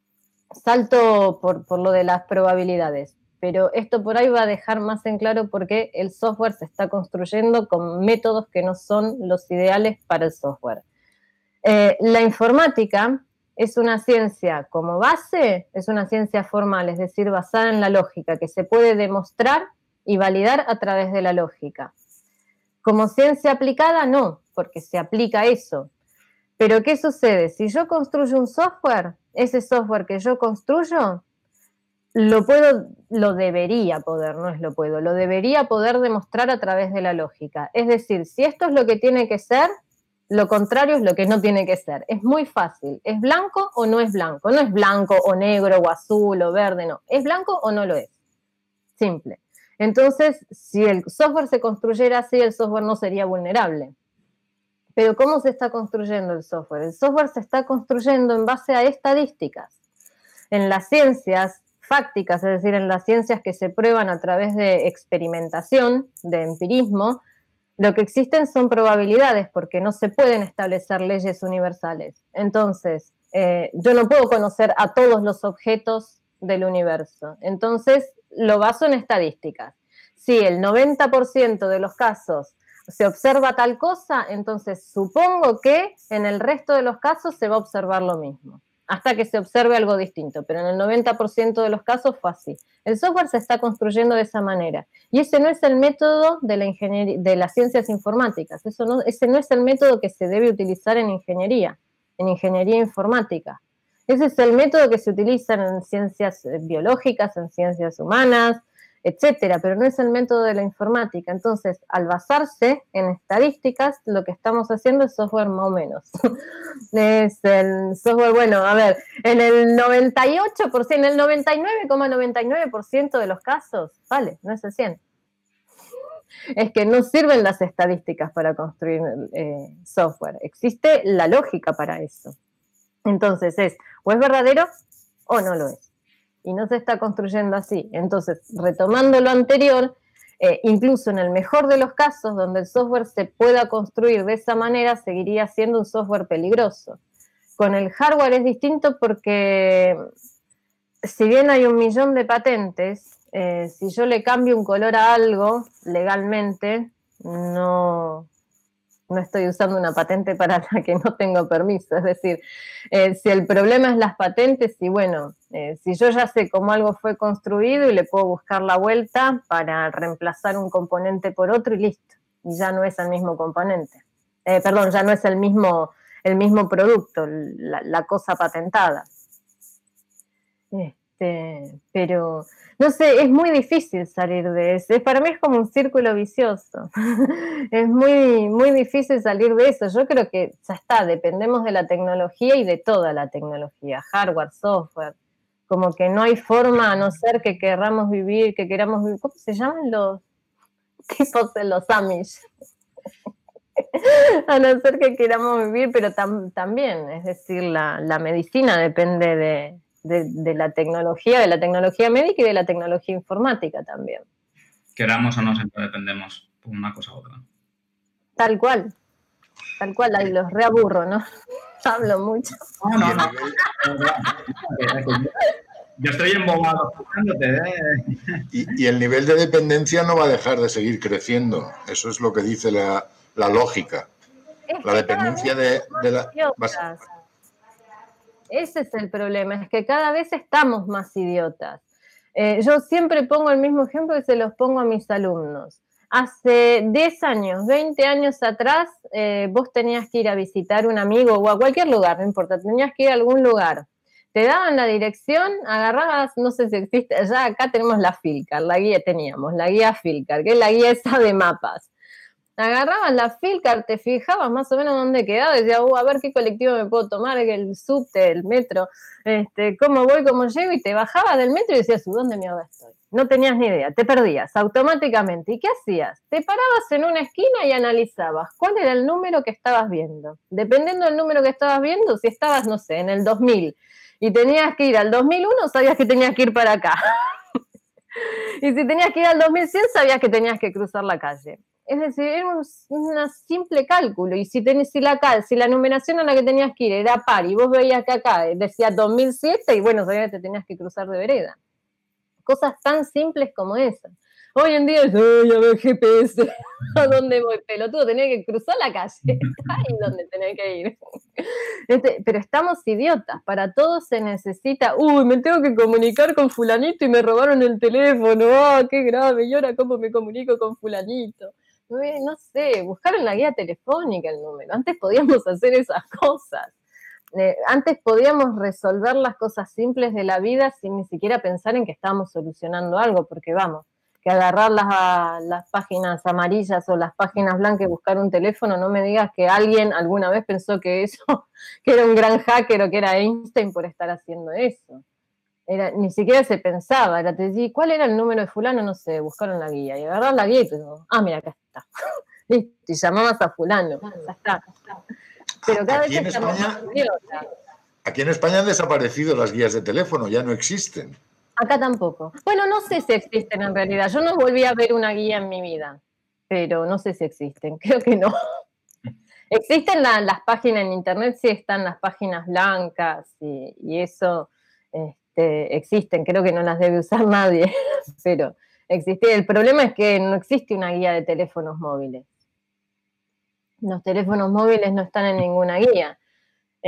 salto por, por lo de las probabilidades, pero esto por ahí va a dejar más en claro por qué el software se está construyendo con métodos que no son los ideales para el software. Eh, la informática es una ciencia como base, es una ciencia formal, es decir, basada en la lógica, que se puede demostrar y validar a través de la lógica. Como ciencia aplicada, no, porque se aplica eso. Pero ¿qué sucede? Si yo construyo un software, ese software que yo construyo, lo puedo, lo debería poder, no es lo puedo, lo debería poder demostrar a través de la lógica. Es decir, si esto es lo que tiene que ser, lo contrario es lo que no tiene que ser. Es muy fácil. ¿Es blanco o no es blanco? No es blanco o negro o azul o verde, no. ¿Es blanco o no lo es? Simple. Entonces, si el software se construyera así, el software no sería vulnerable. Pero ¿cómo se está construyendo el software? El software se está construyendo en base a estadísticas. En las ciencias fácticas, es decir, en las ciencias que se prueban a través de experimentación, de empirismo, lo que existen son probabilidades porque no se pueden establecer leyes universales. Entonces, eh, yo no puedo conocer a todos los objetos del universo. Entonces, lo baso en estadísticas. Si el noventa por ciento de los casos se observa tal cosa, entonces supongo que en el resto de los casos se va a observar lo mismo. hasta que se observe algo distinto, pero en el noventa por ciento de los casos fue así. El software se está construyendo de esa manera, y ese no es el método de la ingeniería, de las ciencias informáticas, Eso no, ese no es el método que se debe utilizar en ingeniería, en ingeniería informática. Ese es el método que se utiliza en ciencias biológicas, en ciencias humanas, etcétera, pero no es el método de la informática. Entonces, al basarse en estadísticas, lo que estamos haciendo es software más o menos. Es el software, bueno, a ver, en el noventa y ocho por ciento, en el noventa y nueve coma noventa y nueve por ciento de los casos, vale, no es el cien por ciento. Es que no sirven las estadísticas para construir eh, software. Existe la lógica para eso. Entonces es, o es verdadero o no lo es. Y no se está construyendo así. Entonces, retomando lo anterior, eh, incluso en el mejor de los casos, donde el software se pueda construir de esa manera, seguiría siendo un software peligroso. Con el hardware es distinto porque, si bien hay un millón de patentes, eh, si yo le cambio un color a algo legalmente, no... no estoy usando una patente para la que no tengo permiso. Es decir, eh, si el problema es las patentes, y bueno, eh, si yo ya sé cómo algo fue construido y le puedo buscar la vuelta para reemplazar un componente por otro y listo, y ya no es el mismo componente. Eh, perdón, ya no es el mismo, el mismo producto, la, la cosa patentada. Este, pero... no sé, es muy difícil salir de eso. Para mí es como un círculo vicioso. Es muy, muy difícil salir de eso. Yo creo que ya está, dependemos de la tecnología y de toda la tecnología, hardware, software. Como que no hay forma, a no ser que queramos vivir, que queramos vivir. ¿Cómo se llaman los tipos de los Amish? A no ser que queramos vivir, pero tam, también, es decir, la, la medicina depende de... De, de la tecnología, de la tecnología médica y de la tecnología informática también. Queramos o no, siempre dependemos por una cosa u otra. Tal cual, tal cual, ahí los reaburro, ¿no? Hablo mucho. No, no, no. Yo estoy embobado escuchándote, ¿eh? Y, y el nivel de dependencia no va a dejar de seguir creciendo. Eso es lo que dice la, la lógica. Es la dependencia de, de la... Ese es el problema, es que cada vez estamos más idiotas. Eh, yo siempre pongo el mismo ejemplo y se los pongo a mis alumnos. Hace diez años, veinte años atrás, eh, vos tenías que ir a visitar un amigo o a cualquier lugar, no importa, tenías que ir a algún lugar. Te daban la dirección, agarrabas, no sé si existe, ya acá tenemos la Filcar, la guía teníamos, la guía Filcar, que es la guía esa de mapas. Agarrabas la Filcar, te fijabas más o menos dónde quedaba, decías, uh, a ver qué colectivo me puedo tomar, el subte, el metro, este, cómo voy, cómo llego, y te bajabas del metro y decías, uh, ¿dónde mierda estoy? No tenías ni idea, te perdías automáticamente. ¿Y qué hacías? Te parabas en una esquina y analizabas cuál era el número que estabas viendo. Dependiendo del número que estabas viendo, si estabas, no sé, en el dos mil y tenías que ir al dos mil uno, sabías que tenías que ir para acá. Y si tenías que ir al dos mil cien, sabías que tenías que cruzar la calle. Es decir, era un, un simple cálculo, y si, tenés, si, la, si la numeración a la que tenías que ir era par, y vos veías que acá decía dos mil siete, y bueno, sabías que te tenías que cruzar de vereda. Cosas tan simples como esas. Hoy en día, ay, a ver G P S, ¿a dónde voy? Pelotudo, tenía que cruzar la calle, está ahí donde tenés que ir. Este, pero estamos idiotas, para todo se necesita, uy, me tengo que comunicar con fulanito y me robaron el teléfono, ah, qué grave, y ahora cómo me comunico con fulanito. No sé, buscar en la guía telefónica el número. Antes podíamos hacer esas cosas. Eh, antes podíamos resolver las cosas simples de la vida sin ni siquiera pensar en que estábamos solucionando algo, porque vamos, que agarrar las, las páginas amarillas o las páginas blancas y buscar un teléfono, no me digas que alguien alguna vez pensó que eso, que era un gran hacker o que era Einstein por estar haciendo eso. Era, ni siquiera se pensaba, era, te decía, ¿cuál era el número de fulano? No sé, buscaron la guía, y agarrar la guía y te digo, ah, mira, acá está. Listo, y llamabas a fulano, ya está. Pero cada aquí, vez en estamos España, más idiotas. Aquí en España han desaparecido las guías de teléfono, ya no existen. Acá tampoco. Bueno, no sé si existen en realidad, yo no volví a ver una guía en mi vida, pero no sé si existen, creo que no. Existen la, las páginas en internet, sí están las páginas blancas y, y eso... Este, existen, creo que no las debe usar nadie, pero existe. El problema es que no existe una guía de teléfonos móviles. Los teléfonos móviles no están en ninguna guía. Este,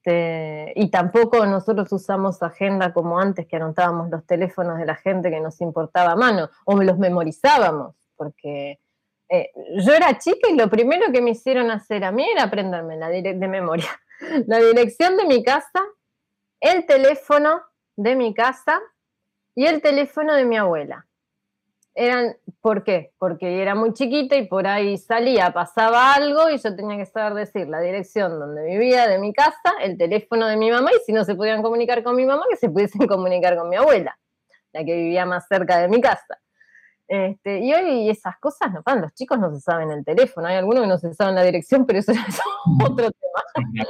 Este, y tampoco nosotros usamos agenda como antes, que anotábamos los teléfonos de la gente que nos importaba a mano, o los memorizábamos, porque eh, yo era chica y lo primero que me hicieron hacer a mí era aprenderme la de memoria la dirección de mi casa, el teléfono de mi casa y el teléfono de mi abuela. Eran, ¿por qué? Porque era muy chiquita y por ahí salía, pasaba algo y yo tenía que saber decir la dirección donde vivía de mi casa, el teléfono de mi mamá, y si no se podían comunicar con mi mamá, que se pudiesen comunicar con mi abuela, la que vivía más cerca de mi casa. Este, y hoy esas cosas no pasan, los chicos no se saben el teléfono, hay algunos que no se saben la dirección, pero eso ya es otro tema.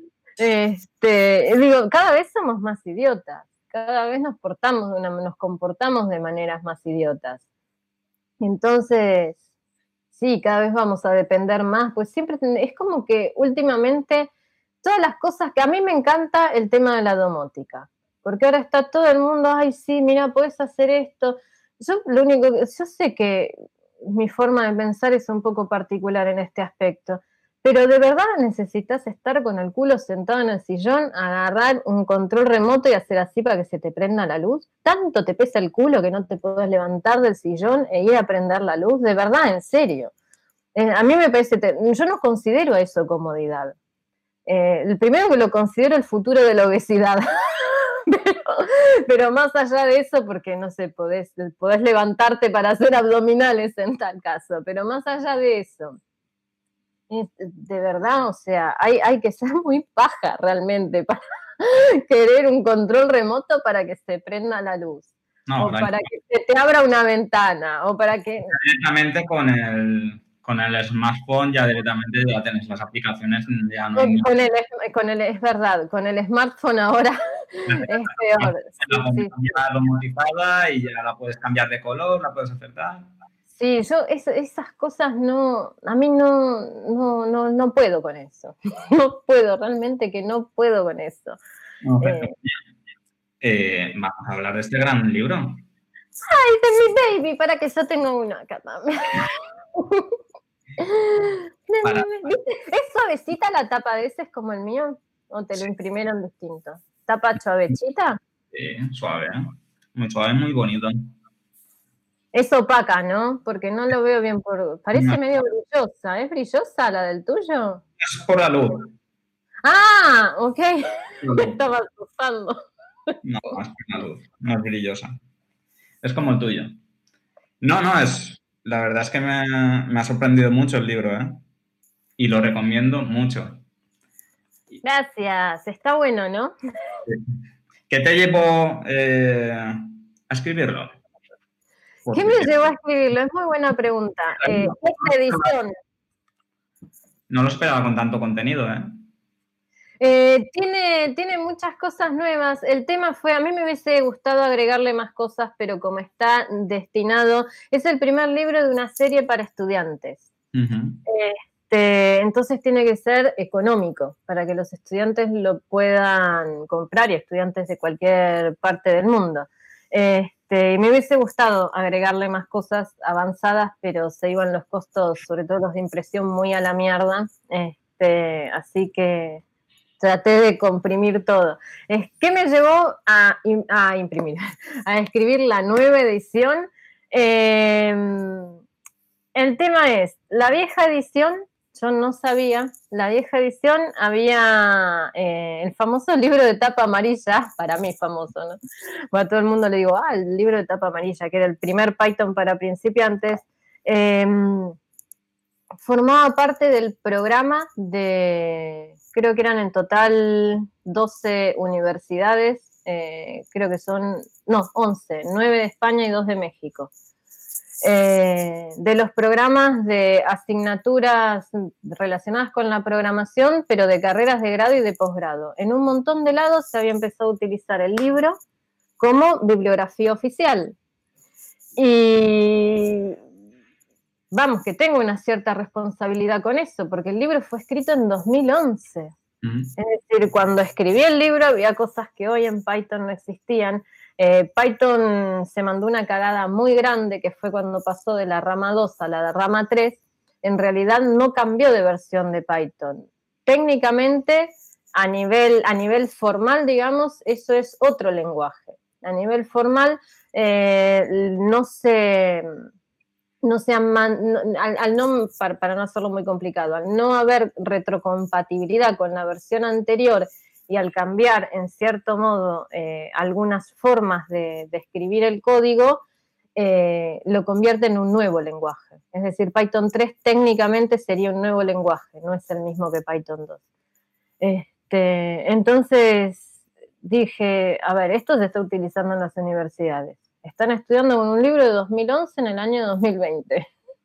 Este, digo, cada vez somos más idiotas, cada vez nos portamos de una, nos comportamos de maneras más idiotas. Entonces, sí, cada vez vamos a depender más, pues siempre es como que últimamente todas las cosas que a mí me encanta el tema de la domótica, porque ahora está todo el mundo, ay sí, mira, puedes hacer esto. Yo lo único que, yo sé que mi forma de pensar es un poco particular en este aspecto, pero de verdad necesitas estar con el culo sentado en el sillón, agarrar un control remoto y hacer así para que se te prenda la luz. ¿Tanto te pesa el culo que no te podés levantar del sillón e ir a prender la luz? De verdad, en serio. Eh, a mí me parece, te, yo no considero eso comodidad. Eh, el primero que lo considero el futuro de la obesidad. pero, pero más allá de eso, porque no sé, podés, podés levantarte para hacer abdominales en tal caso, pero más allá de eso, de verdad, o sea, hay, hay que ser muy paja realmente para querer un control remoto para que se prenda la luz, no, o para que se te abra una ventana, o para que... Directamente con el, con el smartphone ya directamente ya tenés las aplicaciones, ya no hay... Con el, con el, es verdad, con el smartphone ahora es peor. La sí, sí, sí. domotizada y ya la puedes cambiar de color, la puedes acertar. Sí, yo es, esas cosas no, a mí no, no, no, no puedo con eso. No puedo, realmente que no puedo con eso. No, eh, eh, vamos a hablar de este gran libro. Ay, de mi baby, para que yo tengo uno acá también. Para... ¿Es suavecita la tapa de ese? ¿Es como el mío? ¿O te lo imprimieron distinto? ¿Tapa suavechita? Sí, suave, ¿eh? Muy suave, muy bonito. Es opaca, ¿no? Porque no lo veo bien por... Parece no. medio brillosa. ¿Es brillosa la del tuyo? Es por la luz. Ah, ok. No. Me estaba asustando. No, es por la luz. No es brillosa. Es como el tuyo. No, no, es... La verdad es que me, me ha sorprendido mucho el libro, ¿eh? Y lo recomiendo mucho. Gracias. Está bueno, ¿no? ¿Qué te llevó eh, a escribirlo? ¿Qué me llevó a escribirlo? Es muy buena pregunta. Eh, esta edición. No lo esperaba con tanto contenido, ¿eh? Eh, tiene, tiene muchas cosas nuevas. El tema fue, a mí me hubiese gustado agregarle más cosas, pero como está destinado, es el primer libro de una serie para estudiantes. Uh-huh. Este, entonces tiene que ser económico para que los estudiantes lo puedan comprar y estudiantes de cualquier parte del mundo. Este, me hubiese gustado agregarle más cosas avanzadas, pero se iban los costos, sobre todo los de impresión, muy a la mierda. Este, así que traté de comprimir todo. ¿Qué me llevó a, a imprimir? A escribir la nueva edición. Eh, el tema es, la vieja edición, yo no sabía, la vieja edición había eh, el famoso libro de tapa amarilla, para mí famoso, ¿no? Bueno, a todo el mundo le digo, ah, el libro de tapa amarilla, que era el primer Python para principiantes, eh, formaba parte del programa de, creo que eran en total doce universidades, eh, creo que son, no, once, nueve de España y dos de México. Eh, de los programas de asignaturas relacionadas con la programación, pero de carreras de grado y de posgrado. En un montón de lados se había empezado a utilizar el libro como bibliografía oficial. Y vamos, que tengo una cierta responsabilidad con eso, porque el libro fue escrito en dos mil once. Uh-huh. Es decir, cuando escribí el libro había cosas que hoy en Python no existían. Eh, Python se mandó una cagada muy grande, que fue cuando pasó de la rama dos a la rama tres. En realidad no cambió de versión de Python. Técnicamente a nivel, a nivel formal, digamos, eso es otro lenguaje. A nivel formal, eh, no se... no se man, no, al, al no, para, para no hacerlo muy complicado, al no haber retrocompatibilidad con la versión anterior y al cambiar en cierto modo eh, algunas formas de, de escribir el código, eh, lo convierte en un nuevo lenguaje. Es decir, Python tres técnicamente sería un nuevo lenguaje, no es el mismo que Python dos. Este, entonces dije, a ver, esto se está utilizando en las universidades. Están estudiando un libro de dos mil once en el año dos mil veinte.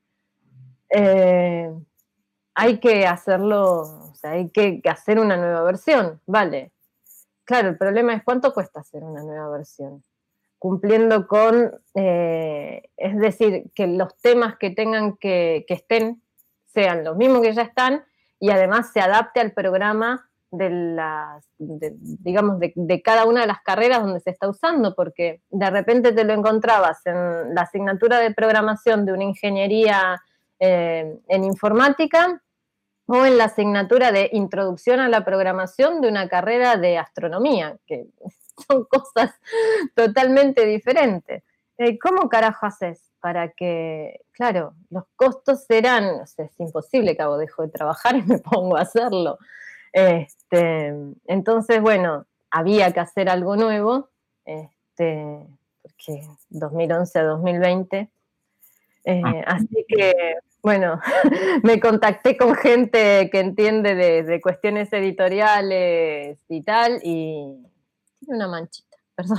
Eh, hay que hacerlo, o sea, hay que hacer una nueva versión, vale. Claro, el problema es cuánto cuesta hacer una nueva versión. Cumpliendo con, eh, es decir, que los temas que tengan que, que estén sean los mismos que ya están y además se adapte al programa de las, de, digamos, de, de cada una de las carreras donde se está usando, porque de repente te lo encontrabas en la asignatura de programación de una ingeniería eh, en informática o en la asignatura de introducción a la programación de una carrera de astronomía, que son cosas totalmente diferentes. ¿Cómo carajo haces para que, claro, los costos serán, o sea, es imposible que hago, dejo de trabajar y me pongo a hacerlo? Este, entonces, bueno, había que hacer algo nuevo, este, porque dos mil once a dos mil veinte, eh, ah. así que, bueno, me contacté con gente que entiende de, de cuestiones editoriales y tal, y tiene una manchita, perdón.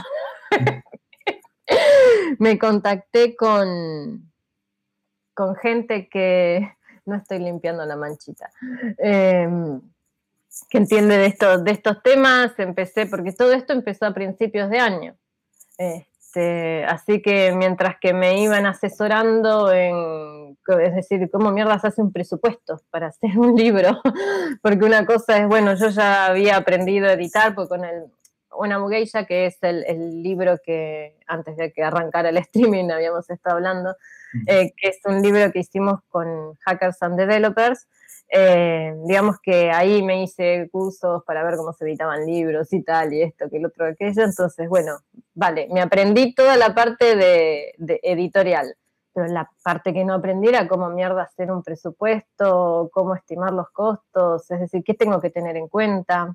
Me contacté con, con gente que, no estoy limpiando la manchita, eh, que entiende de estos, de estos temas. Empecé, porque todo esto empezó a principios de año. Este, así que mientras que me iban asesorando en, es decir, cómo mierda se hace un presupuesto para hacer un libro, porque una cosa es, bueno, yo ya había aprendido a editar, porque con el Onamugeisha, que es el, el libro que antes de que arrancara el streaming habíamos estado hablando, eh, que es un libro que hicimos con Hackers and Developers. Eh, digamos que ahí me hice cursos para ver cómo se editaban libros y tal, y esto, que el otro, aquello. Entonces, bueno, vale, me aprendí toda la parte de, de editorial, pero la parte que no aprendí era cómo mierda hacer un presupuesto, cómo estimar los costos, es decir, qué tengo que tener en cuenta.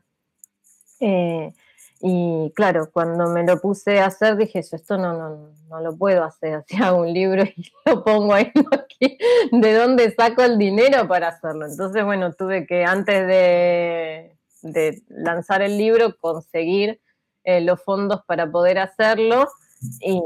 Eh, y claro, cuando me lo puse a hacer, dije, yo esto no, no, no lo puedo hacer, así hago un libro y lo pongo ahí, aquí, ¿de dónde saco el dinero para hacerlo? Entonces, bueno, tuve que antes de, de lanzar el libro, conseguir eh, los fondos para poder hacerlo, y,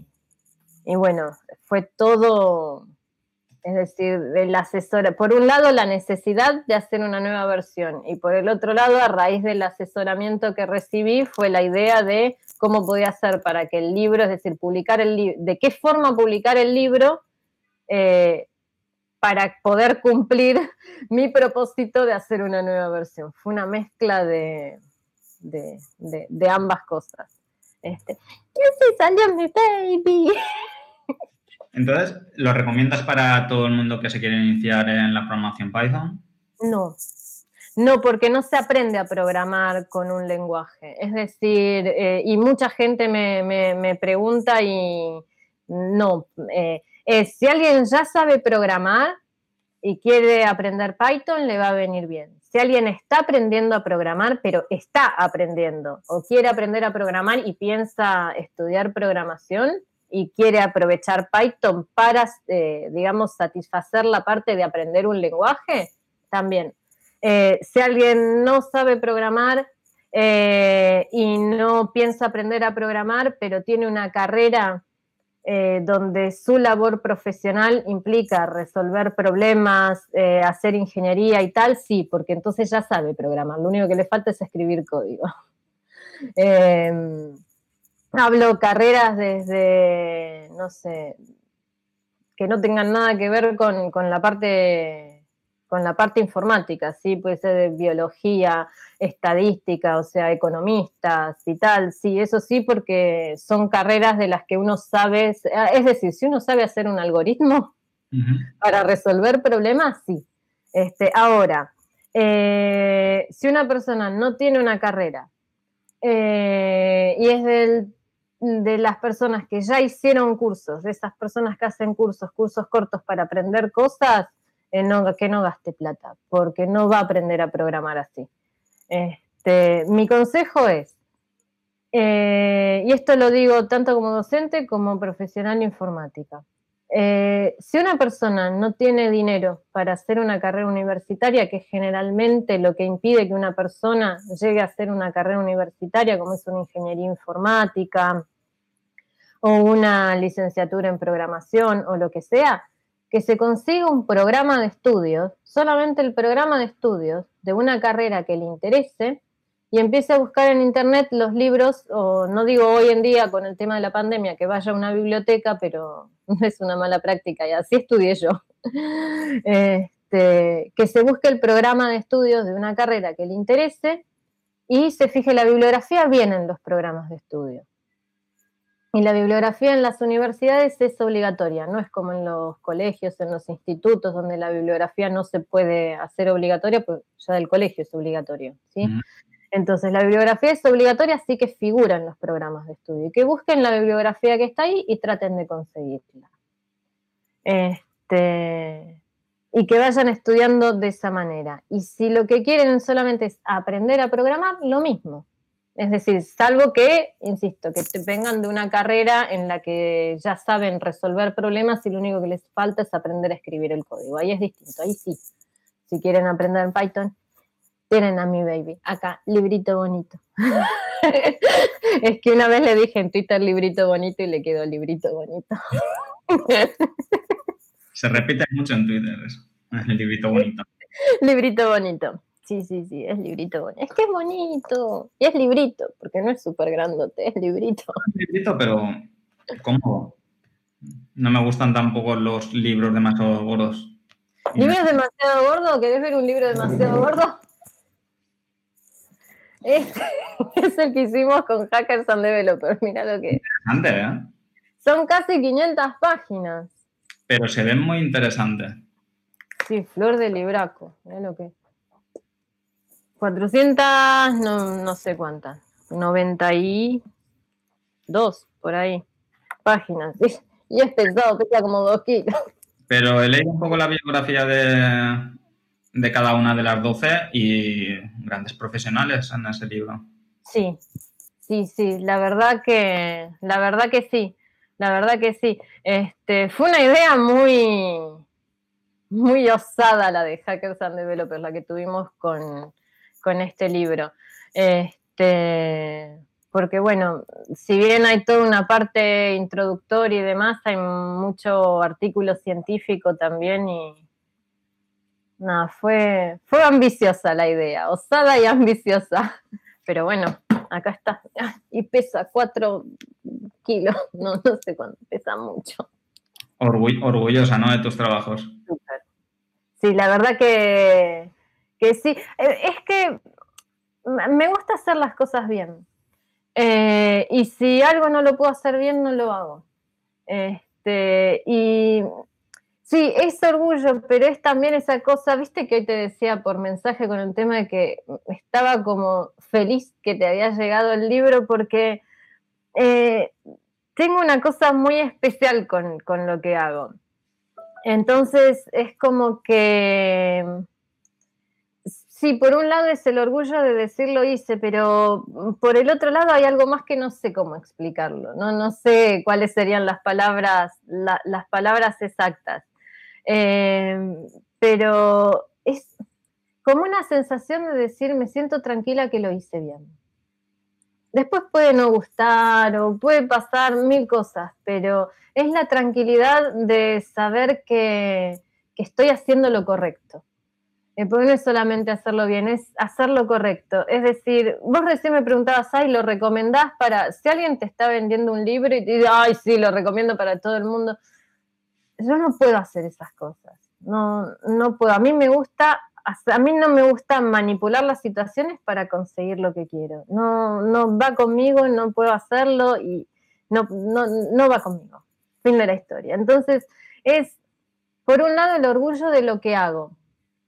y bueno, fue todo... Es decir, el asesor, por un lado la necesidad de hacer una nueva versión y por el otro lado, a raíz del asesoramiento que recibí, fue la idea de cómo podía hacer para que el libro, es decir, publicar el libro, de qué forma publicar el libro eh, para poder cumplir mi propósito de hacer una nueva versión. Fue una mezcla de, de, de, de ambas cosas. Este, ¡y así salió mi baby! Entonces, ¿lo recomiendas para todo el mundo que se quiere iniciar en la programación Python? No, no, porque no se aprende a programar con un lenguaje. Es decir, eh, y mucha gente me, me, me pregunta y no, eh, es, si alguien ya sabe programar y quiere aprender Python, le va a venir bien. Si alguien está aprendiendo a programar, pero está aprendiendo, o quiere aprender a programar y piensa estudiar programación, y quiere aprovechar Python para, eh, digamos, satisfacer la parte de aprender un lenguaje, también. Eh, si alguien no sabe programar eh, y no piensa aprender a programar, pero tiene una carrera eh, donde su labor profesional implica resolver problemas, eh, hacer ingeniería y tal, sí, porque entonces ya sabe programar. Lo único que le falta es escribir código. Eh, Hablo carreras desde, no sé, que no tengan nada que ver con, con la parte con la parte informática, ¿sí? Puede ser de biología, estadística, o sea, economistas y tal, sí, eso sí, porque son carreras de las que uno sabe, es decir, si uno sabe hacer un algoritmo uh-huh. para resolver problemas, sí. Este, ahora, Eh, si una persona no tiene una carrera eh, y es del, de las personas que ya hicieron cursos, de esas personas que hacen cursos, cursos cortos para aprender cosas, eh, no, que no gaste plata, porque no va a aprender a programar así. Este, mi consejo es, eh, y esto lo digo tanto como docente como profesional de informática, eh, si una persona no tiene dinero para hacer una carrera universitaria, que es generalmente lo que impide que una persona llegue a hacer una carrera universitaria, como es una ingeniería informática o una licenciatura en programación o lo que sea, que se consiga un programa de estudios, solamente el programa de estudios de una carrera que le interese, y empiece a buscar en internet los libros, o no digo hoy en día con el tema de la pandemia que vaya a una biblioteca, pero no es una mala práctica y así estudié yo. Este, que se busque el programa de estudios de una carrera que le interese y se fije la bibliografía bien en los programas de estudio. Y la bibliografía en las universidades es obligatoria, no es como en los colegios, en los institutos, donde la bibliografía no se puede hacer obligatoria, pues ya del colegio es obligatorio, ¿sí? Mm. Entonces, la bibliografía es obligatoria, así que figura en los programas de estudio. Y que busquen la bibliografía que está ahí y traten de conseguirla. Este, y que vayan estudiando de esa manera. Y si lo que quieren solamente es aprender a programar, lo mismo. Es decir, salvo que, insisto, que te vengan de una carrera en la que ya saben resolver problemas y lo único que les falta es aprender a escribir el código. Ahí es distinto, ahí sí. Si quieren aprender en Python, tienen a mi baby. Acá, librito bonito. Es que una vez le dije en Twitter librito bonito y le quedó librito bonito. Se repite mucho en Twitter eso, el librito bonito. Librito bonito. Sí, sí, sí, es librito bonito. Es que es bonito. Y es librito, porque no es súper grandote, es librito. Es librito, pero cómodo. No me gustan tampoco los libros demasiado gordos. ¿Libros demasiado gordos? ¿Querés ver un libro demasiado gordo? Este es el que hicimos con Hackers and Developers, mirá lo que es. Interesante, ¿eh? Son casi quinientas páginas. Pero se ven muy interesantes. Sí, flor de libraco, mirá lo que es. cuatrocientas, no, no sé cuántas, noventa y dos, por ahí, páginas. Y es pesado, pesa como dos kilos. Pero he leído un poco la biografía de, de cada una de las doce y grandes profesionales en ese libro. Sí, sí, sí, la verdad que, la verdad que sí, la verdad que sí. Este, fue una idea muy, muy osada la de Hackers and Developers, la que tuvimos con, con este libro. Este, porque bueno, si bien hay toda una parte introductoria y demás, hay mucho artículo científico también y nada, fue, fue ambiciosa la idea, osada y ambiciosa. Pero bueno, acá está. Y pesa cuatro kilos, no, no sé cuánto, pesa mucho. Orgull- orgullosa, ¿no?, de tus trabajos. Súper. Sí, la verdad que, que sí. Es que me gusta hacer las cosas bien. Eh, y si algo no lo puedo hacer bien, no lo hago. Este, y sí, es orgullo, pero es también esa cosa, viste que hoy te decía por mensaje con el tema de que estaba como feliz que te había llegado el libro porque eh, tengo una cosa muy especial con, con lo que hago. Entonces es como que sí, por un lado es el orgullo de decir lo hice, pero por el otro lado hay algo más que no sé cómo explicarlo, no, no sé cuáles serían las palabras, la, las palabras exactas. Eh, pero es como una sensación de decir, me siento tranquila que lo hice bien. Después puede no gustar o puede pasar mil cosas, pero es la tranquilidad de saber que, que estoy haciendo lo correcto. Eh, porque no es solamente hacerlo bien, es hacerlo correcto. Es decir, vos recién me preguntabas, ay, ¿lo recomendás para...? Si alguien te está vendiendo un libro y te dice, ay, sí, lo recomiendo para todo el mundo. Yo no puedo hacer esas cosas. No, no puedo. A mí me gusta, a mí no me gusta manipular las situaciones para conseguir lo que quiero. No, no va conmigo, no puedo hacerlo y no, no, no va conmigo. Fin de la historia. Entonces, es, por un lado, el orgullo de lo que hago.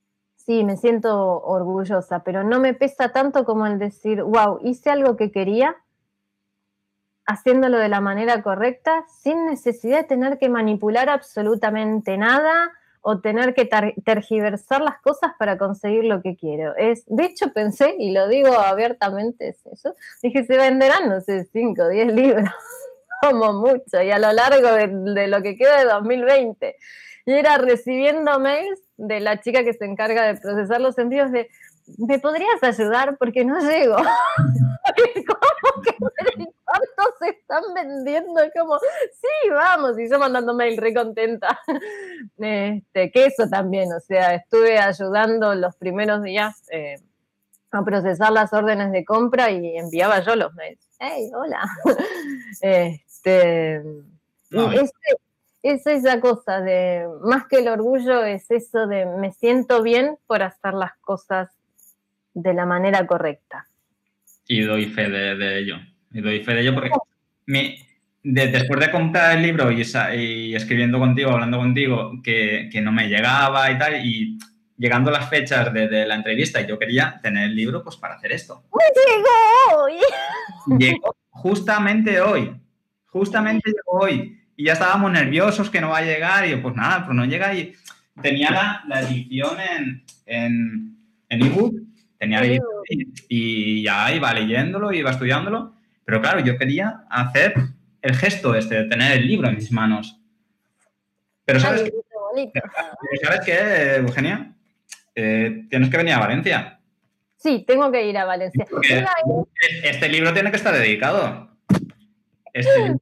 Sí, me siento orgullosa, pero no me pesa tanto como el decir, wow, hice algo que quería, haciéndolo de la manera correcta, sin necesidad de tener que manipular absolutamente nada o tener que tergiversar las cosas para conseguir lo que quiero. Es, de hecho, pensé, y lo digo abiertamente, es eso, dije, se venderán, no sé, cinco, diez libros, como mucho, y a lo largo de, de lo que queda de dos mil veinte. Y era recibiendo mails de la chica que se encarga de procesar los envíos de, ¿me podrías ayudar? Porque no llego. ¿Cómo que cuántos se están vendiendo? Es como, sí, vamos, y yo mandando mail re contenta. Este, que eso también, o sea, estuve ayudando los primeros días eh, a procesar las órdenes de compra y enviaba yo los mails. Hey, hola. Este, no, es, es esa cosa de, más que el orgullo, es eso de me siento bien por hacer las cosas de la manera correcta. Y doy fe de, de ello. Y doy fe de ello porque mi, de, después de comprar el libro y, y escribiendo contigo, hablando contigo, que, que no me llegaba y tal, y llegando las fechas de, de la entrevista, y yo quería tener el libro pues para hacer esto. ¡Me llegó hoy! Llegó justamente hoy. Justamente llegó hoy. Y ya estábamos nerviosos que no va a llegar. Y yo, pues nada, pues no llega. Y tenía la, la edición en, en, en ebook. Tenía la edición y ya iba leyéndolo, iba estudiándolo. Pero claro, yo quería hacer el gesto este de tener el libro en mis manos. Pero ¿sabes Ay, qué? Pero ¿sabes qué, Eugenia? Eh, tienes que venir a Valencia. Sí, tengo que ir a Valencia. Porque este libro tiene que estar dedicado. Este,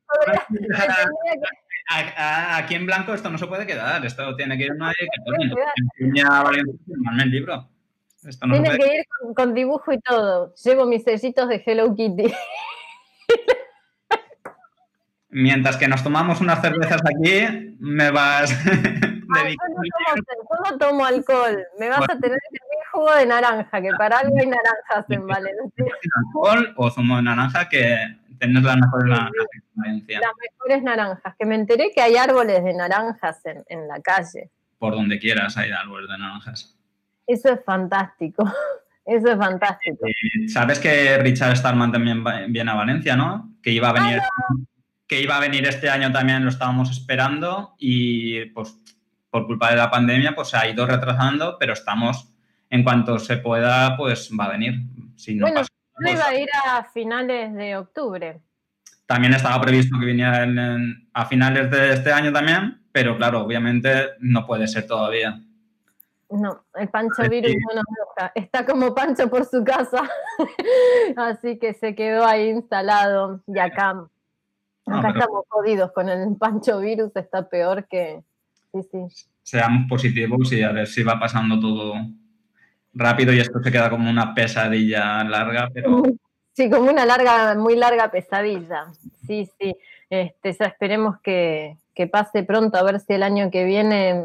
a, a, aquí en blanco esto no se puede quedar. Esto tiene que ir una dedicación. A Valencia firmarme el libro. Esto no tiene se puede... que ir con, con dibujo y todo. Llevo mis sellitos de Hello Kitty. Mientras que nos tomamos unas cervezas aquí, me vas... Ay, yo, no tomo, yo no tomo alcohol. Me vas bueno. a tener que servir jugo de naranja, que para algo hay naranjas en Valencia. Alcohol o zumo de naranja, que tenés las mejores naranjas en Valencia. Las mejores naranjas, que me enteré que hay árboles de naranjas en, en la calle. Por donde quieras hay árboles de naranjas. Eso es fantástico. Eso es fantástico. Eh, Sabes que Richard Stallman también viene a Valencia, ¿no? Que iba a venir... Ah, no. Que iba a venir este año también, lo estábamos esperando y pues por culpa de la pandemia pues se ha ido retrasando, pero estamos, en cuanto se pueda, pues va a venir. Si no bueno, pasa, yo pues, iba a ir a finales de octubre. También estaba previsto que viniera en, en, a finales de este año también, pero claro, obviamente no puede ser todavía. No, el Pancho Virus no nos deja. Está como Pancho por su casa, así que se quedó ahí instalado y acá... Acá no, pero... estamos jodidos con el Pancho Virus, está peor que... Sí, sí. Seamos positivos y a ver si va pasando todo rápido y esto se queda como una pesadilla larga, pero... Sí, como una larga, muy larga pesadilla. Sí, sí. Este, ya esperemos que, que pase pronto, a ver si el año que viene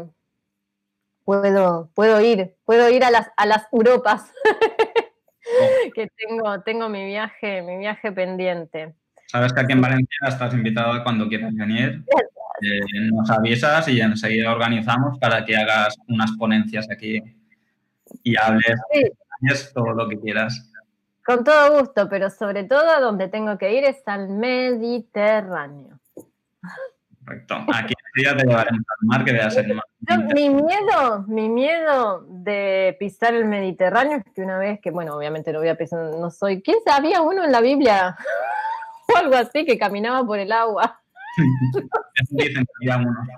puedo, puedo ir, puedo ir a las, a las Europas. Oh. Que tengo, tengo mi viaje, mi viaje pendiente. Sabes que aquí en Valencia estás invitada cuando quieras venir. Eh, nos avisas y enseguida organizamos para que hagas unas ponencias aquí y hables, sí. hables todo lo que quieras. Con todo gusto, pero sobre todo a donde tengo que ir es al Mediterráneo. Correcto. Aquí ya te llevaremos al mar, que veas el mar. Yo, mi miedo, mi miedo de pisar el Mediterráneo es que una vez que, bueno, obviamente no voy a pisar, no soy... ¿Quién sabe? Había uno en la Biblia o algo así que caminaba por el agua. Dicen que había uno.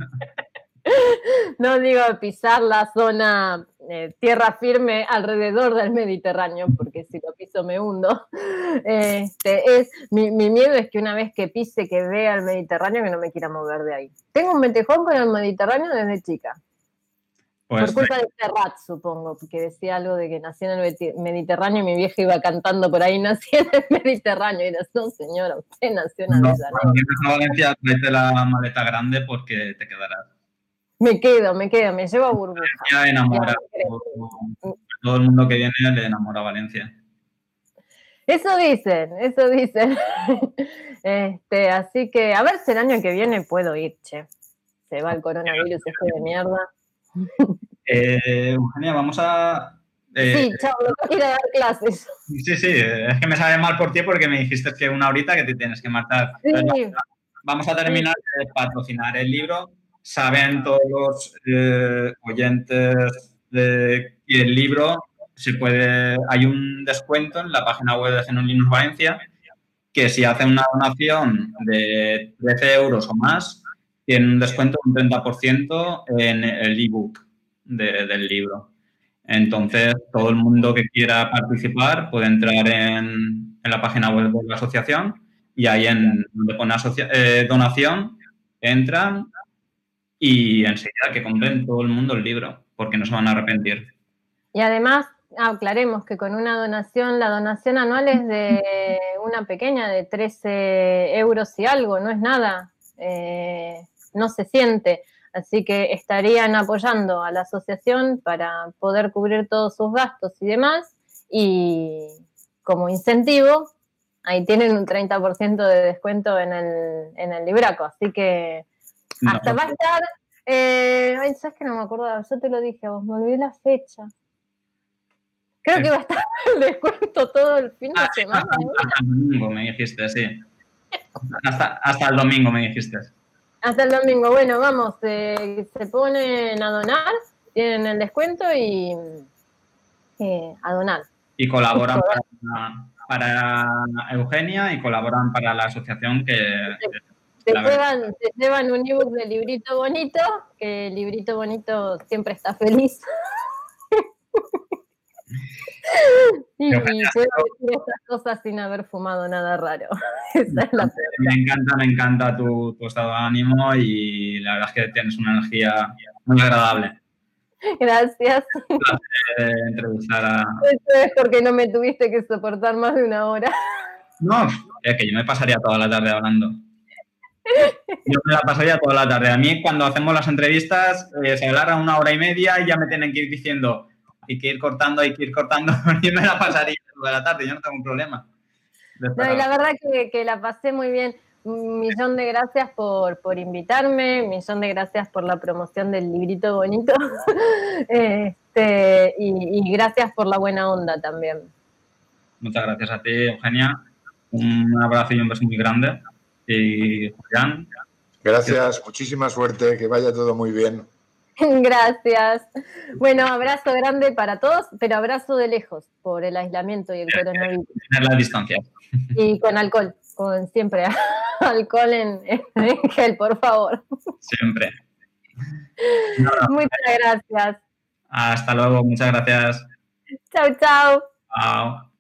No digo pisar la zona eh, tierra firme alrededor del Mediterráneo, porque si lo piso me hundo. Este, es, mi, mi miedo es que una vez que pise, que vea el Mediterráneo, que no me quiera mover de ahí. Tengo un metejón con el Mediterráneo desde chica. Pues, por culpa de Serrat, supongo, porque decía algo de que nací en el Mediterráneo y mi vieja iba cantando por ahí, nací en el Mediterráneo. Y era, no, señora, usted nació en Avellaneda. No, cuando vienes a Valencia, tráete la maleta grande porque te quedarás. Me quedo, me quedo, me llevo a burbuja. Ya enamora. Todo, todo el mundo que viene le enamora a Valencia. Eso dicen, eso dicen. Este, así que, a ver si el año que viene puedo ir, che. Se va el coronavirus este de mierda. Eh, Eugenia, vamos a... Eh, sí, chao, no quiero dar clases. Sí, sí, es que me sabe mal por ti porque me dijiste que una horita que te tienes que marchar. Sí. Entonces, vamos a terminar de patrocinar el libro. Saben todos los eh, oyentes de que el libro se puede... Hay un descuento en la página web de GNU Linux Valencia que si hacen una donación de trece euros o más, tienen un descuento de un treinta por ciento en el ebook de, del libro. Entonces, todo el mundo que quiera participar puede entrar en, en la página web de la asociación y ahí en donde pone eh, donación, entran y enseguida que compren todo el mundo el libro, porque no se van a arrepentir. Y además, aclaremos que con una donación, la donación anual es de una pequeña, de trece euros y algo, no es nada, eh, no se siente. Así que estarían apoyando a la asociación para poder cubrir todos sus gastos y demás. Y como incentivo, ahí tienen un treinta por ciento de descuento en el, en el libraco. Así que hasta no. va a estar... Eh, ay, ¿sabes que no me acordaba? Yo te lo dije a vos, me olvidé la fecha. Creo sí. que va a estar el descuento todo el fin de ah, semana. Hasta, hasta el domingo me dijiste, sí. Hasta, hasta el domingo me dijiste. Hasta el domingo. Bueno, vamos, eh, se ponen a donar, tienen el descuento y eh, a donar. Y colaboran para, para Eugenia y colaboran para la asociación que... Te, te, llevan, te llevan un ebook de Librito Bonito, que el Librito Bonito siempre está feliz. Y, y puedo decir estas cosas sin haber fumado nada raro. Esa es la me encanta, me encanta tu, tu estado de ánimo y la verdad es que tienes una energía muy agradable. Gracias. Un placer entrevistar a... Eso es porque no me tuviste que soportar más de una hora. No, es que yo me pasaría toda la tarde hablando. Yo me la pasaría toda la tarde. A mí cuando hacemos las entrevistas eh, se alargan una hora y media y ya me tienen que ir diciendo hay que ir cortando, hay que ir cortando. Yo me la pasaría toda la tarde, yo no tengo un problema. No, y la verdad que, que la pasé muy bien. Un millón de gracias por, por invitarme, un millón de gracias por la promoción del Librito Bonito este, y, y gracias por la buena onda también. Muchas gracias a ti, Eugenia. Un abrazo y un beso muy grande. Y Julián. Gracias, muchísima suerte, que vaya todo muy bien. Gracias. Bueno, abrazo grande para todos, pero abrazo de lejos por el aislamiento y el coronavirus. Tener las distancias. Y con alcohol, con siempre alcohol en, en gel, por favor. Siempre. No, no, muchas gracias. Hasta luego, muchas gracias. Chao, chao. Chao.